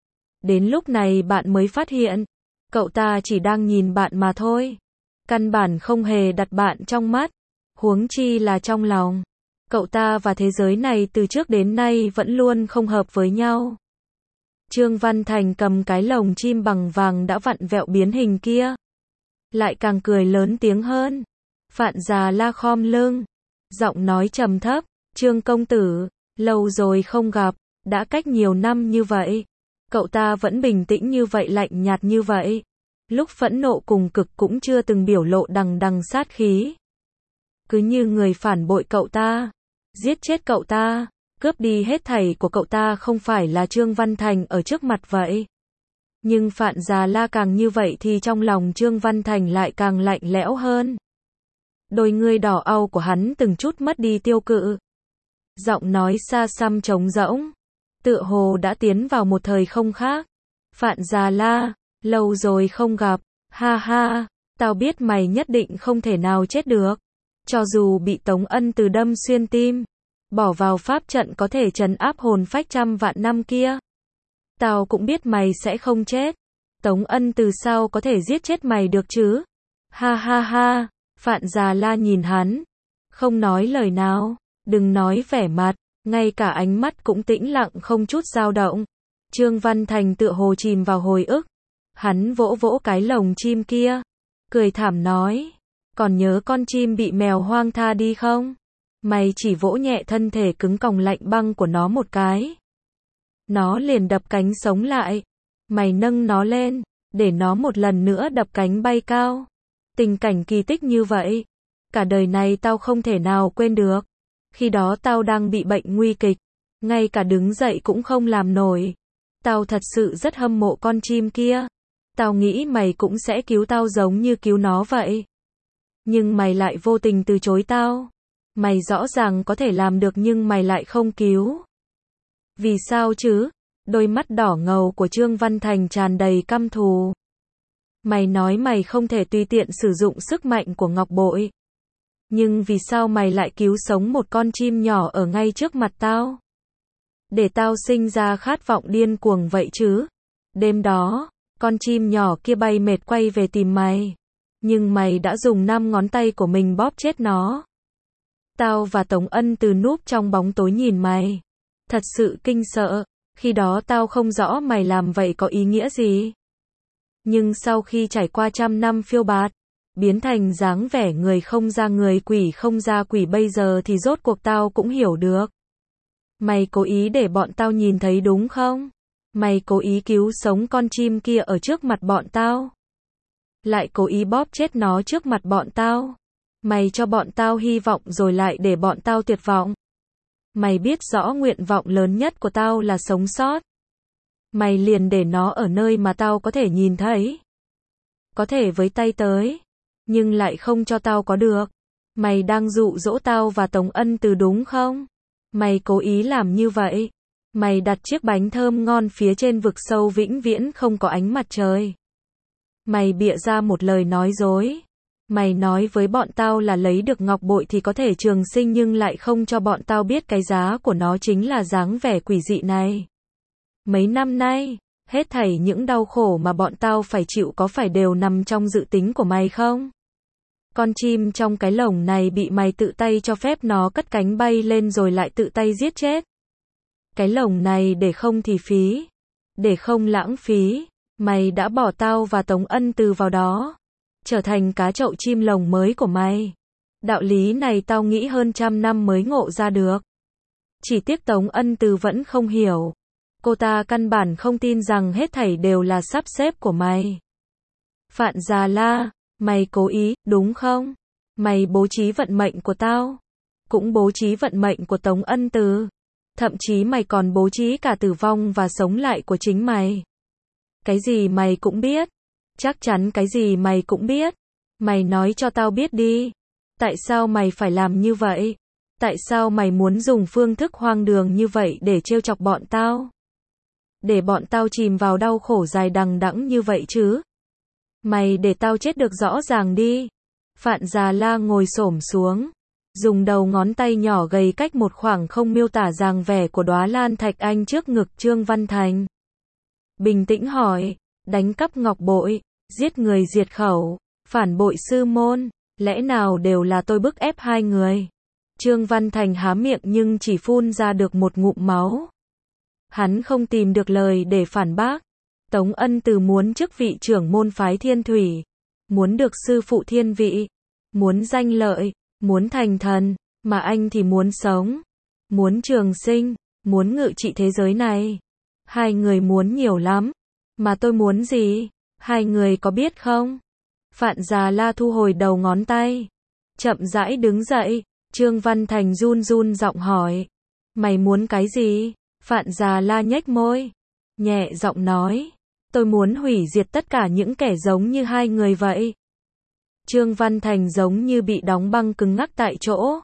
Đến lúc này bạn mới phát hiện, cậu ta chỉ đang nhìn bạn mà thôi. Căn bản không hề đặt bạn trong mắt, huống chi là trong lòng. Cậu ta và thế giới này từ trước đến nay vẫn luôn không hợp với nhau. Trương Văn Thành cầm cái lồng chim bằng vàng đã vặn vẹo biến hình kia. Lại càng cười lớn tiếng hơn. Phạn Già La khom lưng. Giọng nói trầm thấp. Trương công tử, lâu rồi không gặp, đã cách nhiều năm như vậy. Cậu ta vẫn bình tĩnh như vậy lạnh nhạt như vậy. Lúc phẫn nộ cùng cực cũng chưa từng biểu lộ đằng đằng sát khí. Cứ như người phản bội cậu ta. Giết chết cậu ta, cướp đi hết thảy của cậu ta không phải là Trương Văn Thành ở trước mặt vậy. Nhưng Phạn Già La càng như vậy thì trong lòng Trương Văn Thành lại càng lạnh lẽo hơn. Đôi ngươi đỏ au của hắn từng chút mất đi tiêu cự. Giọng nói xa xăm trống rỗng. Tựa hồ đã tiến vào một thời không khác. Phạn Già La, lâu rồi không gặp. Ha ha, tao biết mày nhất định không thể nào chết được. Cho dù bị Tống Ân Từ đâm xuyên tim, bỏ vào pháp trận có thể trấn áp hồn phách 100 vạn năm kia. Tao cũng biết mày sẽ không chết. Tống Ân Từ sao có thể giết chết mày được chứ? Ha ha ha, Phạn Già La nhìn hắn. Không nói lời nào, đừng nói vẻ mặt, ngay cả ánh mắt cũng tĩnh lặng không chút dao động. Trương Văn Thành tựa hồ chìm vào hồi ức. Hắn vỗ vỗ cái lồng chim kia, cười thảm nói. Còn nhớ con chim bị mèo hoang tha đi không? Mày chỉ vỗ nhẹ thân thể cứng còng lạnh băng của nó một cái. nó liền đập cánh sống lại. Mày nâng nó lên, để nó một lần nữa đập cánh bay cao. Tình cảnh kỳ tích như vậy, cả đời này tao không thể nào quên được. Khi đó tao đang bị bệnh nguy kịch, ngay cả đứng dậy cũng không làm nổi. Tao thật sự rất hâm mộ con chim kia. Tao nghĩ mày cũng sẽ cứu tao giống như cứu nó vậy. Nhưng mày lại vô tình từ chối tao. Mày rõ ràng có thể làm được nhưng mày lại không cứu. Vì sao chứ? Đôi mắt đỏ ngầu của Trương Văn Thành tràn đầy căm thù. Mày nói mày không thể tùy tiện sử dụng sức mạnh của ngọc bội. Nhưng vì sao mày lại cứu sống một con chim nhỏ ở ngay trước mặt tao? Để tao sinh ra khát vọng điên cuồng vậy chứ? Đêm đó, con chim nhỏ kia bay mệt quay về tìm mày. Nhưng mày đã dùng 5 ngón tay của mình bóp chết nó. Tao và Tống Ân Từ núp trong bóng tối nhìn mày. Thật sự kinh sợ. Khi đó tao không rõ mày làm vậy có ý nghĩa gì. Nhưng sau khi trải qua 100 năm phiêu bạt, biến thành dáng vẻ người không ra người quỷ không ra quỷ bây giờ thì rốt cuộc tao cũng hiểu được. Mày cố ý để bọn tao nhìn thấy đúng không? Mày cố ý cứu sống con chim kia ở trước mặt bọn tao. Lại cố ý bóp chết nó trước mặt bọn tao. Mày cho bọn tao hy vọng rồi lại để bọn tao tuyệt vọng. Mày biết rõ nguyện vọng lớn nhất của tao là sống sót. Mày liền để nó ở nơi mà tao có thể nhìn thấy. Có thể với tay tới. Nhưng lại không cho tao có được. Mày đang dụ dỗ tao và Tống Ân Từ đúng không? Mày cố ý làm như vậy. Mày đặt chiếc bánh thơm ngon phía trên vực sâu vĩnh viễn không có ánh mặt trời. Mày bịa ra một lời nói dối. Mày nói với bọn tao là lấy được ngọc bội thì có thể trường sinh nhưng lại không cho bọn tao biết cái giá của nó chính là dáng vẻ quỷ dị này. Mấy năm nay, hết thảy những đau khổ mà bọn tao phải chịu có phải đều nằm trong dự tính của mày không? Con chim trong cái lồng này bị mày tự tay cho phép nó cất cánh bay lên rồi lại tự tay giết chết. Cái lồng này để không thì phí. Để không lãng phí, mày đã bỏ tao và Tống Ân Từ vào đó. Trở thành cá chậu chim lồng mới của mày. Đạo lý này tao nghĩ hơn 100 năm mới ngộ ra được. Chỉ tiếc Tống Ân Từ vẫn không hiểu. Cô ta căn bản không tin rằng hết thảy đều là sắp xếp của mày. Phạn Già La, mày cố ý, đúng không? Mày bố trí vận mệnh của tao. Cũng bố trí vận mệnh của Tống Ân Từ. Thậm chí mày còn bố trí cả tử vong và sống lại của chính mày. Cái gì mày cũng biết. Chắc chắn cái gì mày cũng biết. Mày nói cho tao biết đi. Tại sao mày phải làm như vậy? Tại sao mày muốn dùng phương thức hoang đường như vậy để trêu chọc bọn tao? Để bọn tao chìm vào đau khổ dài đằng đẵng như vậy chứ? Mày để tao chết được rõ ràng đi. Phạn Già La ngồi xổm xuống, dùng đầu ngón tay nhỏ gầy cách một khoảng không miêu tả dáng vẻ của đóa lan thạch anh trước ngực Trương Văn Thành. Bình tĩnh hỏi, đánh cắp ngọc bội, giết người diệt khẩu, phản bội sư môn, lẽ nào đều là tôi bức ép hai người? Trương Văn Thành há miệng nhưng chỉ phun ra được một ngụm máu. Hắn không tìm được lời để phản bác. Tống Ân Từ muốn chức vị trưởng môn phái Thiên Thủy, muốn được sư phụ thiên vị, muốn danh lợi, muốn thành thần, mà anh thì muốn sống, muốn trường sinh, muốn ngự trị thế giới này. Hai người muốn nhiều lắm, mà tôi muốn gì? Hai người có biết không? Phạn Già La thu hồi đầu ngón tay, chậm rãi đứng dậy. Trương Văn Thành run run giọng hỏi, mày muốn cái gì? Phạn Già La nhếch môi, nhẹ giọng nói, tôi muốn hủy diệt tất cả những kẻ giống như hai người vậy. Trương Văn Thành giống như bị đóng băng cứng ngắc tại chỗ.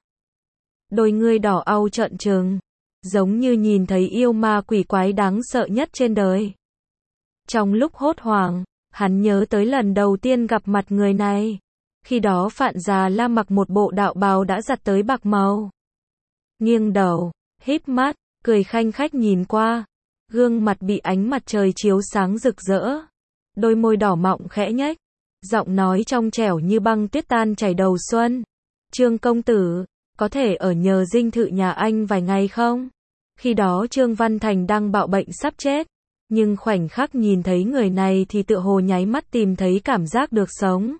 Đôi ngươi đỏ au trợn trừng, giống như nhìn thấy yêu ma quỷ quái đáng sợ nhất trên đời. Trong lúc hốt hoảng, hắn nhớ tới lần đầu tiên gặp mặt người này. Khi đó Phạn Già La mặc một bộ đạo bào đã giặt tới bạc màu. Nghiêng đầu, híp mắt, cười khanh khách nhìn qua. Gương mặt bị ánh mặt trời chiếu sáng rực rỡ. Đôi môi đỏ mọng khẽ nhếch. Giọng nói trong trẻo như băng tuyết tan chảy đầu xuân. Trương công tử, có thể ở nhờ dinh thự nhà anh vài ngày không? Khi đó Trương Văn Thành đang bạo bệnh sắp chết. Nhưng khoảnh khắc nhìn thấy người này thì tựa hồ nháy mắt tìm thấy cảm giác được sống.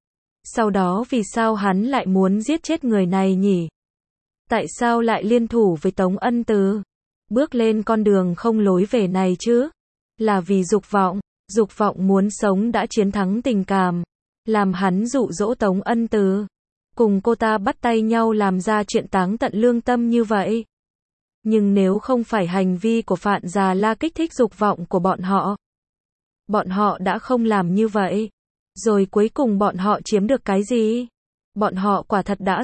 Sau đó vì sao hắn lại muốn giết chết người này nhỉ? Tại sao lại liên thủ với Tống Ân Từ? bước lên con đường không lối về này chứ? Là vì dục vọng muốn sống đã chiến thắng tình cảm, làm hắn dụ dỗ Tống Ân Từ, cùng cô ta bắt tay nhau làm ra chuyện táng tận lương tâm như vậy. Nhưng nếu không phải hành vi của Phạn Già La kích thích dục vọng của bọn họ đã không làm như vậy. Rồi cuối cùng bọn họ chiếm được cái gì? Bọn họ quả thật đã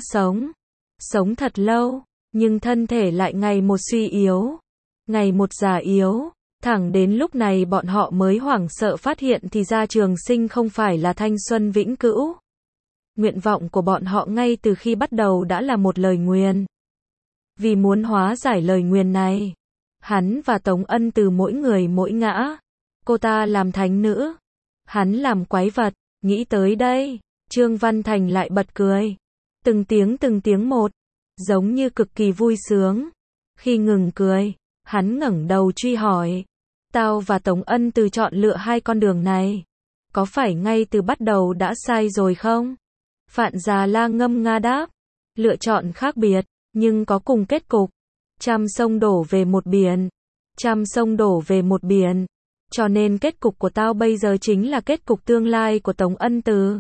sống thật lâu, nhưng thân thể lại ngày một suy yếu, ngày một già yếu. Thẳng đến lúc này bọn họ mới hoảng sợ phát hiện thì ra trường sinh không phải là thanh xuân vĩnh cửu. Nguyện vọng của bọn họ ngay từ khi bắt đầu đã là một lời nguyền. Vì muốn hóa giải lời nguyền này, hắn và Tống Ân Từ mỗi người mỗi ngã. Cô ta làm thánh nữ, hắn làm quái vật. Nghĩ tới đây, Trương Văn Thành lại bật cười. Từng tiếng một, giống như cực kỳ vui sướng. Khi ngừng cười, hắn ngẩng đầu truy hỏi. Tao và Tống Ân Từ chọn lựa hai con đường này, có phải ngay từ bắt đầu đã sai rồi không? Phạn Già La ngâm nga đáp. Lựa chọn khác biệt, nhưng có cùng kết cục. Trăm sông đổ về một biển. Trăm sông đổ về một biển. Cho nên kết cục của tao bây giờ chính là kết cục tương lai của Tống Ân Từ.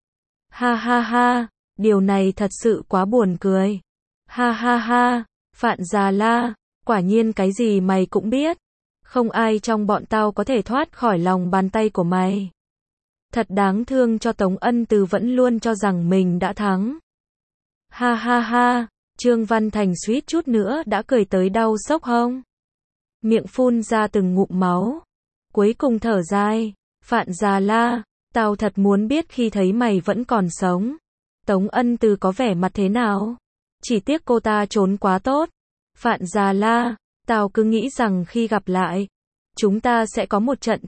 Ha ha ha, điều này thật sự quá buồn cười. Ha ha ha, Phạn Già La, quả nhiên cái gì mày cũng biết. Không ai trong bọn tao có thể thoát khỏi lòng bàn tay của mày. Thật đáng thương cho Tống Ân Từ vẫn luôn cho rằng mình đã thắng. Ha ha ha, Trương Văn Thành suýt chút nữa đã cười tới đau xốc hông. Miệng phun ra từng ngụm máu. Cuối cùng thở dài. Phạn Già La, tao thật muốn biết khi thấy mày vẫn còn sống, Tống Ân Từ có vẻ mặt thế nào? Chỉ tiếc cô ta trốn quá tốt. Phạn Già La, tao cứ nghĩ rằng khi gặp lại, chúng ta sẽ có một trận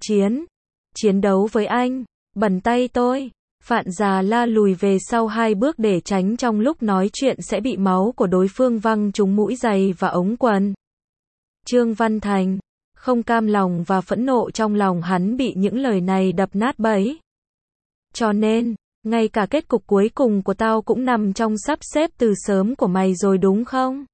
chiến đấu với anh. Bẩn tay tôi. Phạn Già La lùi về sau 2 bước để tránh trong lúc nói chuyện sẽ bị máu của đối phương văng trúng mũi giày và ống quần. Trương Văn Thành, không cam lòng và phẫn nộ trong lòng hắn bị những lời này đập nát bấy. Cho nên, ngay cả kết cục cuối cùng của tao cũng nằm trong sắp xếp từ sớm của mày rồi đúng không?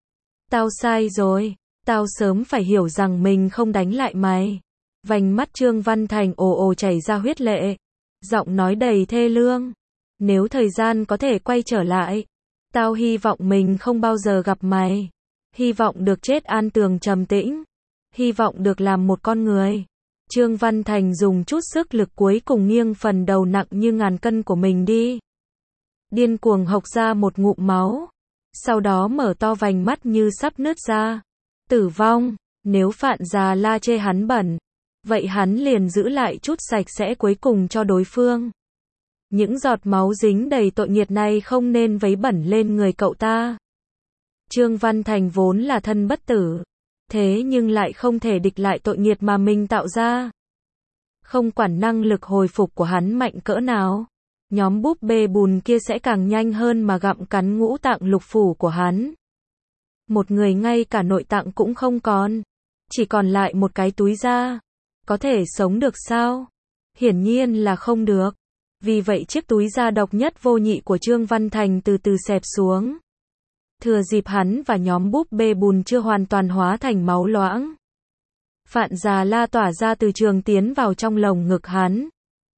Tao sai rồi, tao sớm phải hiểu rằng mình không đánh lại mày. Vành mắt Trương Văn Thành ồ ồ chảy ra huyết lệ, giọng nói đầy thê lương. Nếu thời gian có thể quay trở lại, tao hy vọng mình không bao giờ gặp mày. Hy vọng được chết an tường trầm tĩnh. Hy vọng được làm một con người. Trương Văn Thành dùng chút sức lực cuối cùng nghiêng phần đầu nặng như ngàn cân của mình đi. Điên cuồng hộc ra một ngụm máu. Sau đó mở to vành mắt như sắp nứt ra. Tử vong. Nếu Phạn Già La chê hắn bẩn, vậy hắn liền giữ lại chút sạch sẽ cuối cùng cho đối phương. Những giọt máu dính đầy tội nghiệt này không nên vấy bẩn lên người cậu ta. Trương Văn Thành vốn là thân bất tử, thế nhưng lại không thể địch lại tội nghiệt mà mình tạo ra. Không quản năng lực hồi phục của hắn mạnh cỡ nào, nhóm búp bê bùn kia sẽ càng nhanh hơn mà gặm cắn ngũ tạng lục phủ của hắn. Một người ngay cả nội tạng cũng không còn, chỉ còn lại một cái túi da. Có thể sống được sao? Hiển nhiên là không được. Vì vậy chiếc túi da độc nhất vô nhị của Trương Văn Thành từ từ xẹp xuống. Thừa dịp hắn và nhóm búp bê bùn chưa hoàn toàn hóa thành máu loãng, Phạn Già La tỏa ra từ trường tiến vào trong lồng ngực hắn.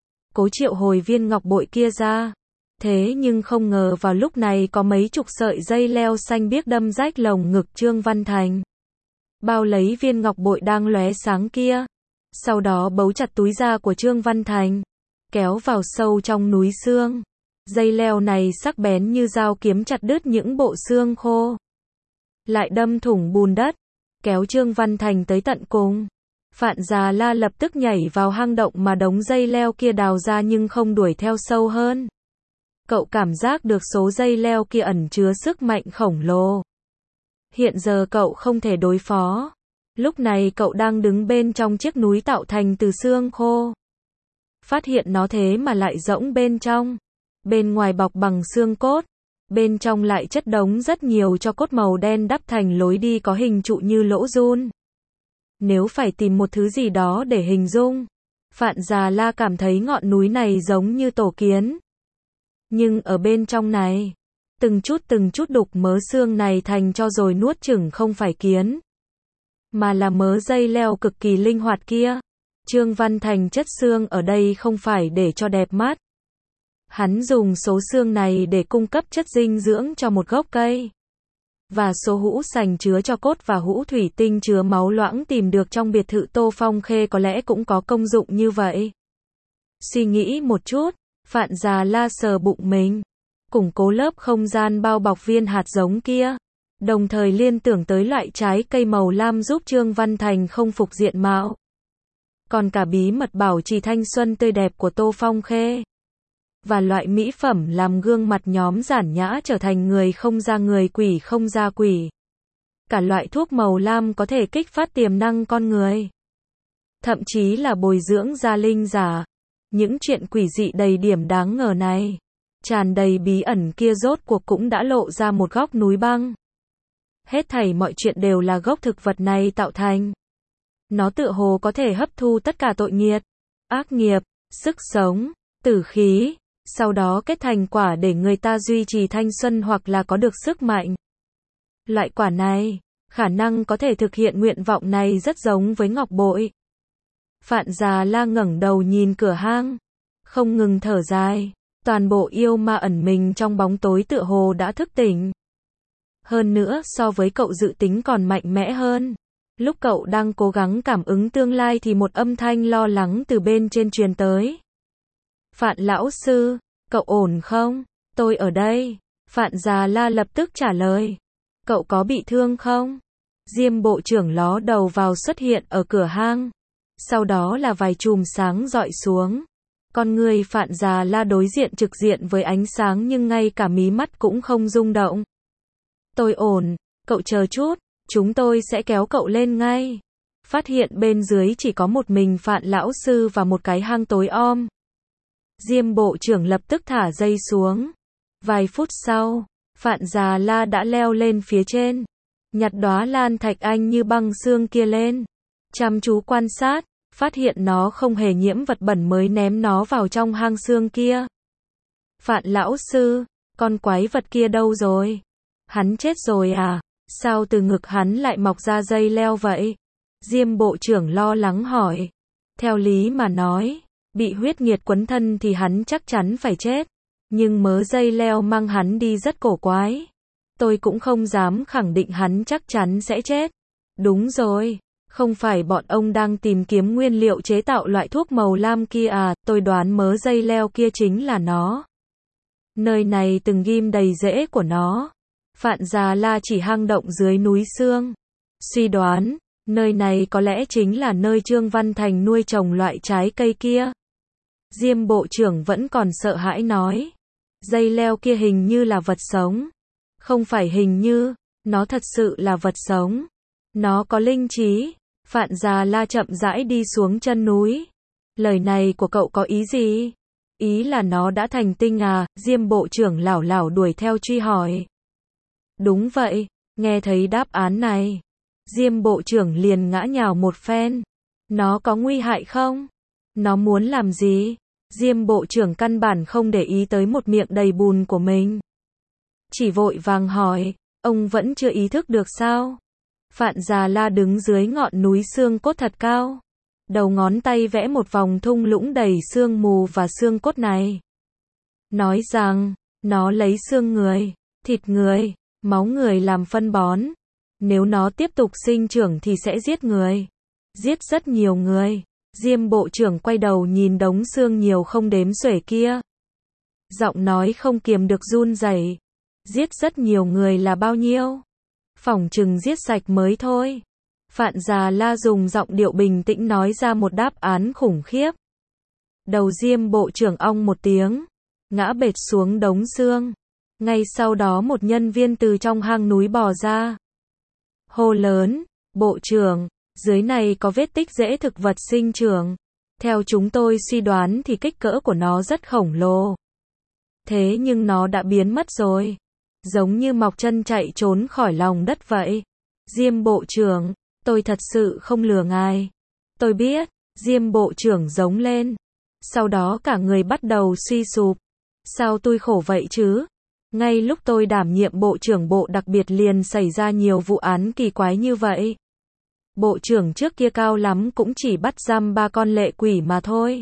Cố triệu hồi viên ngọc bội kia ra. Thế nhưng không ngờ vào lúc này có mấy chục sợi dây leo xanh biếc đâm rách lồng ngực Trương Văn Thành, bao lấy viên ngọc bội đang lóe sáng kia. Sau đó bấu chặt túi da của Trương Văn Thành, kéo vào sâu trong núi xương. Dây leo này sắc bén như dao kiếm chặt đứt những bộ xương khô, lại đâm thủng bùn đất, kéo Trương Văn Thành tới tận cùng. Phạn Già La lập tức nhảy vào hang động mà đống dây leo kia đào ra nhưng không đuổi theo sâu hơn. Cậu cảm giác được số dây leo kia ẩn chứa sức mạnh khổng lồ. Hiện giờ cậu không thể đối phó. Lúc này cậu đang đứng bên trong chiếc núi tạo thành từ xương khô. Phát hiện nó thế mà lại rỗng bên trong. Bên ngoài bọc bằng xương cốt, bên trong lại chất đống rất nhiều tro cốt màu đen đắp thành lối đi có hình trụ như lỗ giun. Nếu phải tìm một thứ gì đó để hình dung, Phạn Già La cảm thấy ngọn núi này giống như tổ kiến. Nhưng ở bên trong này, từng chút đục mớ xương này thành cho rồi nuốt chửng không phải kiến. mà là mớ dây leo cực kỳ linh hoạt kia. Trương Văn Thành chất xương ở đây không phải để cho đẹp mắt. Hắn dùng số xương này để cung cấp chất dinh dưỡng cho một gốc cây. Và số hũ sành chứa tro cốt và hũ thủy tinh chứa máu loãng tìm được trong biệt thự Tô Phong Khê có lẽ cũng có công dụng như vậy. Suy nghĩ một chút, Phạn Già La sờ bụng mình, củng cố lớp không gian bao bọc viên hạt giống kia, đồng thời liên tưởng tới loại trái cây màu lam giúp Trương Văn Thành không phục diện mạo. Còn cả bí mật bảo trì thanh xuân tươi đẹp của Tô Phong Khê. Và loại mỹ phẩm làm gương mặt nhóm giản nhã trở thành người không ra người, quỷ không ra quỷ. Cả loại thuốc màu lam có thể kích phát tiềm năng con người. Thậm chí là bồi dưỡng ra linh giả. Những chuyện quỷ dị đầy điểm đáng ngờ này, tràn đầy bí ẩn kia rốt cuộc cũng đã lộ ra một góc núi băng. Hết thảy mọi chuyện đều là gốc thực vật này tạo thành. Nó tựa hồ có thể hấp thu tất cả tội nghiệt, ác nghiệp, sức sống, tử khí, sau đó kết thành quả để người ta duy trì thanh xuân hoặc là có được sức mạnh. Loại quả này, khả năng có thể thực hiện nguyện vọng này rất giống với ngọc bội. Phạn Già La ngẩng đầu nhìn cửa hang, không ngừng thở dài, toàn bộ yêu ma ẩn mình trong bóng tối tựa hồ đã thức tỉnh. Hơn nữa so với cậu dự tính còn mạnh mẽ hơn. Lúc cậu đang cố gắng cảm ứng tương lai thì một âm thanh lo lắng từ bên trên truyền tới. Phạn lão sư, cậu ổn không? Tôi ở đây. Phạn Già La lập tức trả lời. Cậu có bị thương không? Diêm bộ trưởng ló đầu vào xuất hiện ở cửa hang. Sau đó là vài chùm sáng rọi xuống. Con người Phạn Già La đối diện trực diện với ánh sáng nhưng ngay cả mí mắt cũng không rung động. Tôi ổn, cậu chờ chút, chúng tôi sẽ kéo cậu lên ngay. Phát hiện bên dưới chỉ có một mình Phạn lão sư và một cái hang tối om. Diêm bộ trưởng lập tức thả dây xuống. Vài phút sau, Phạn Già La đã leo lên phía trên, nhặt đóa lan thạch anh như băng xương kia lên, chăm chú quan sát, phát hiện nó không hề nhiễm vật bẩn mới ném nó vào trong hang xương kia. Phạn lão sư, con quái vật kia đâu rồi? Hắn chết rồi à? Sao từ ngực hắn lại mọc ra dây leo vậy? Diêm bộ trưởng lo lắng hỏi. Theo lý mà nói, bị huyết nghiệt quấn thân thì hắn chắc chắn phải chết. Nhưng mớ dây leo mang hắn đi rất cổ quái. Tôi cũng không dám khẳng định hắn chắc chắn sẽ chết. Đúng rồi, không phải bọn ông đang tìm kiếm nguyên liệu chế tạo loại thuốc màu lam kia à, tôi đoán mớ dây leo kia chính là nó. Nơi này từng ghim đầy rễ của nó. Phạn Già La chỉ hang động dưới núi xương. Suy đoán, nơi này có lẽ chính là nơi Trương Văn Thành nuôi trồng loại trái cây kia. Diêm bộ trưởng vẫn còn sợ hãi nói. Dây leo kia hình như là vật sống. Không phải hình như, nó thật sự là vật sống. Nó có linh trí. Phạn Già La chậm rãi đi xuống chân núi. Lời này của cậu có ý gì? Ý là nó đã thành tinh à? Diêm bộ trưởng lảo đảo đuổi theo truy hỏi. Đúng vậy, nghe thấy đáp án này. Diêm bộ trưởng liền ngã nhào một phen. Nó có nguy hại không? Nó muốn làm gì? Diêm bộ trưởng căn bản không để ý tới một miệng đầy bùn của mình. Chỉ vội vàng hỏi, ông vẫn chưa ý thức được sao? Phạn Già La đứng dưới ngọn núi xương cốt thật cao. Đầu ngón tay vẽ một vòng thung lũng đầy sương mù và xương cốt này. Nói rằng, nó lấy xương người, thịt người, máu người làm phân bón. Nếu nó tiếp tục sinh trưởng thì sẽ giết người. Giết rất nhiều người. Diêm bộ trưởng quay đầu nhìn đống xương nhiều không đếm xuể kia. Giọng nói không kiềm được run rẩy. Giết rất nhiều người là bao nhiêu? Phỏng chừng giết sạch mới thôi. Phạn Già La dùng giọng điệu bình tĩnh nói ra một đáp án khủng khiếp. Đầu Diêm bộ trưởng ong một tiếng, ngã bệt xuống đống xương. Ngay sau đó một nhân viên từ trong hang núi bò ra. Hô lớn, bộ trưởng, dưới này có vết tích rễ thực vật sinh trưởng. Theo chúng tôi suy đoán thì kích cỡ của nó rất khổng lồ. Thế nhưng nó đã biến mất rồi. Giống như mọc chân chạy trốn khỏi lòng đất vậy. Diêm bộ trưởng, tôi thật sự không lừa ngài. Tôi biết, Diêm bộ trưởng giống lên. Sau đó cả người bắt đầu suy sụp. Sao tôi khổ vậy chứ? Ngay lúc tôi đảm nhiệm bộ trưởng bộ đặc biệt liền xảy ra nhiều vụ án kỳ quái như vậy. Bộ trưởng trước kia cao lắm cũng chỉ bắt giam 3 con lệ quỷ mà thôi.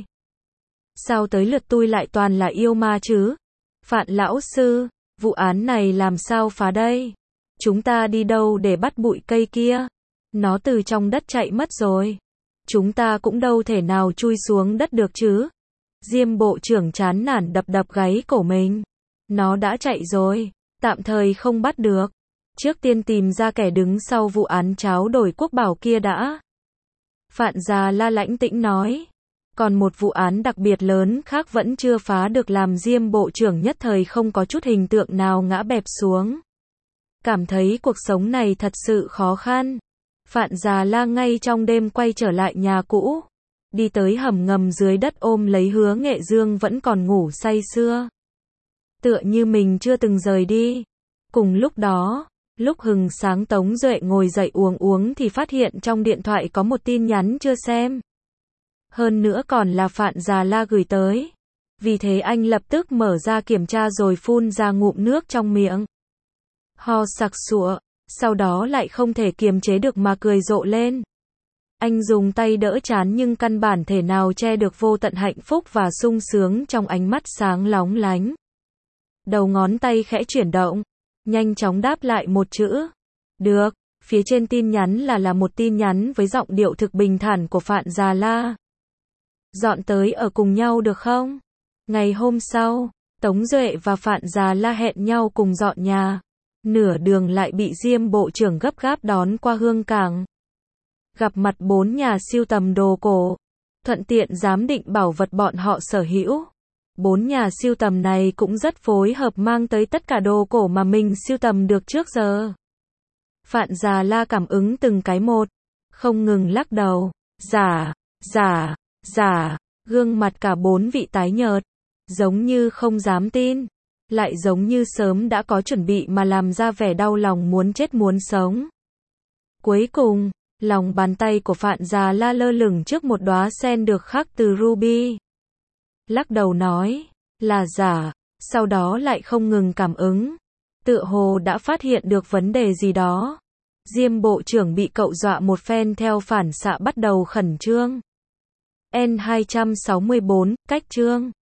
Sao tới lượt tôi lại toàn là yêu ma chứ? Phạn lão sư, vụ án này làm sao phá đây? Chúng ta đi đâu để bắt bụi cây kia? Nó từ trong đất chạy mất rồi. Chúng ta cũng đâu thể nào chui xuống đất được chứ? Diêm bộ trưởng chán nản đập đập gáy cổ mình. Nó đã chạy rồi, tạm thời không bắt được. Trước tiên tìm ra kẻ đứng sau vụ án tráo đổi quốc bảo kia đã. Phạn Già La lãnh tĩnh nói. Còn một vụ án đặc biệt lớn khác vẫn chưa phá được làm Diêm bộ trưởng nhất thời không có chút hình tượng nào ngã bẹp xuống. Cảm thấy cuộc sống này thật sự khó khăn. Phạn Già La ngay trong đêm quay trở lại nhà cũ. Đi tới hầm ngầm dưới đất ôm lấy Hứa Nghệ Dương vẫn còn ngủ say sưa. Tựa như mình chưa từng rời đi. Cùng lúc đó, lúc hừng sáng Tống Duệ ngồi dậy uống thì phát hiện trong điện thoại có một tin nhắn chưa xem. Hơn nữa còn là Phạn Già La gửi tới. Vì thế anh lập tức mở ra kiểm tra rồi phun ra ngụm nước trong miệng. Ho sặc sụa, sau đó lại không thể kiềm chế được mà cười rộ lên. Anh dùng tay đỡ trán nhưng căn bản thể nào che được vô tận hạnh phúc và sung sướng trong ánh mắt sáng lóng lánh. Đầu ngón tay khẽ chuyển động, nhanh chóng đáp lại một chữ. Được, phía trên tin nhắn là một tin nhắn với giọng điệu thực bình thản của Phạn Già La. Dọn tới ở cùng nhau được không? Ngày hôm sau, Tống Duệ và Phạn Già La hẹn nhau cùng dọn nhà. Nửa đường lại bị Diêm bộ trưởng gấp gáp đón qua Hương Cảng. Gặp mặt 4 nhà sưu tầm đồ cổ, thuận tiện giám định bảo vật bọn họ sở hữu. 4 nhà sưu tầm này cũng rất phối hợp mang tới tất cả đồ cổ mà mình sưu tầm được trước giờ. Phạn Già La cảm ứng từng cái một, không ngừng lắc đầu. Giả, gương mặt cả 4 vị tái nhợt, giống như không dám tin, lại giống như sớm đã có chuẩn bị mà làm ra vẻ đau lòng muốn chết muốn sống. Cuối cùng, lòng bàn tay của Phạn Già La lơ lửng trước một đóa sen được khắc từ ruby. Lắc đầu nói, là giả, sau đó lại không ngừng cảm ứng. Tựa hồ đã phát hiện được vấn đề gì đó. Diêm bộ trưởng bị cậu dọa một phen theo phản xạ bắt đầu khẩn trương. N264, cách chương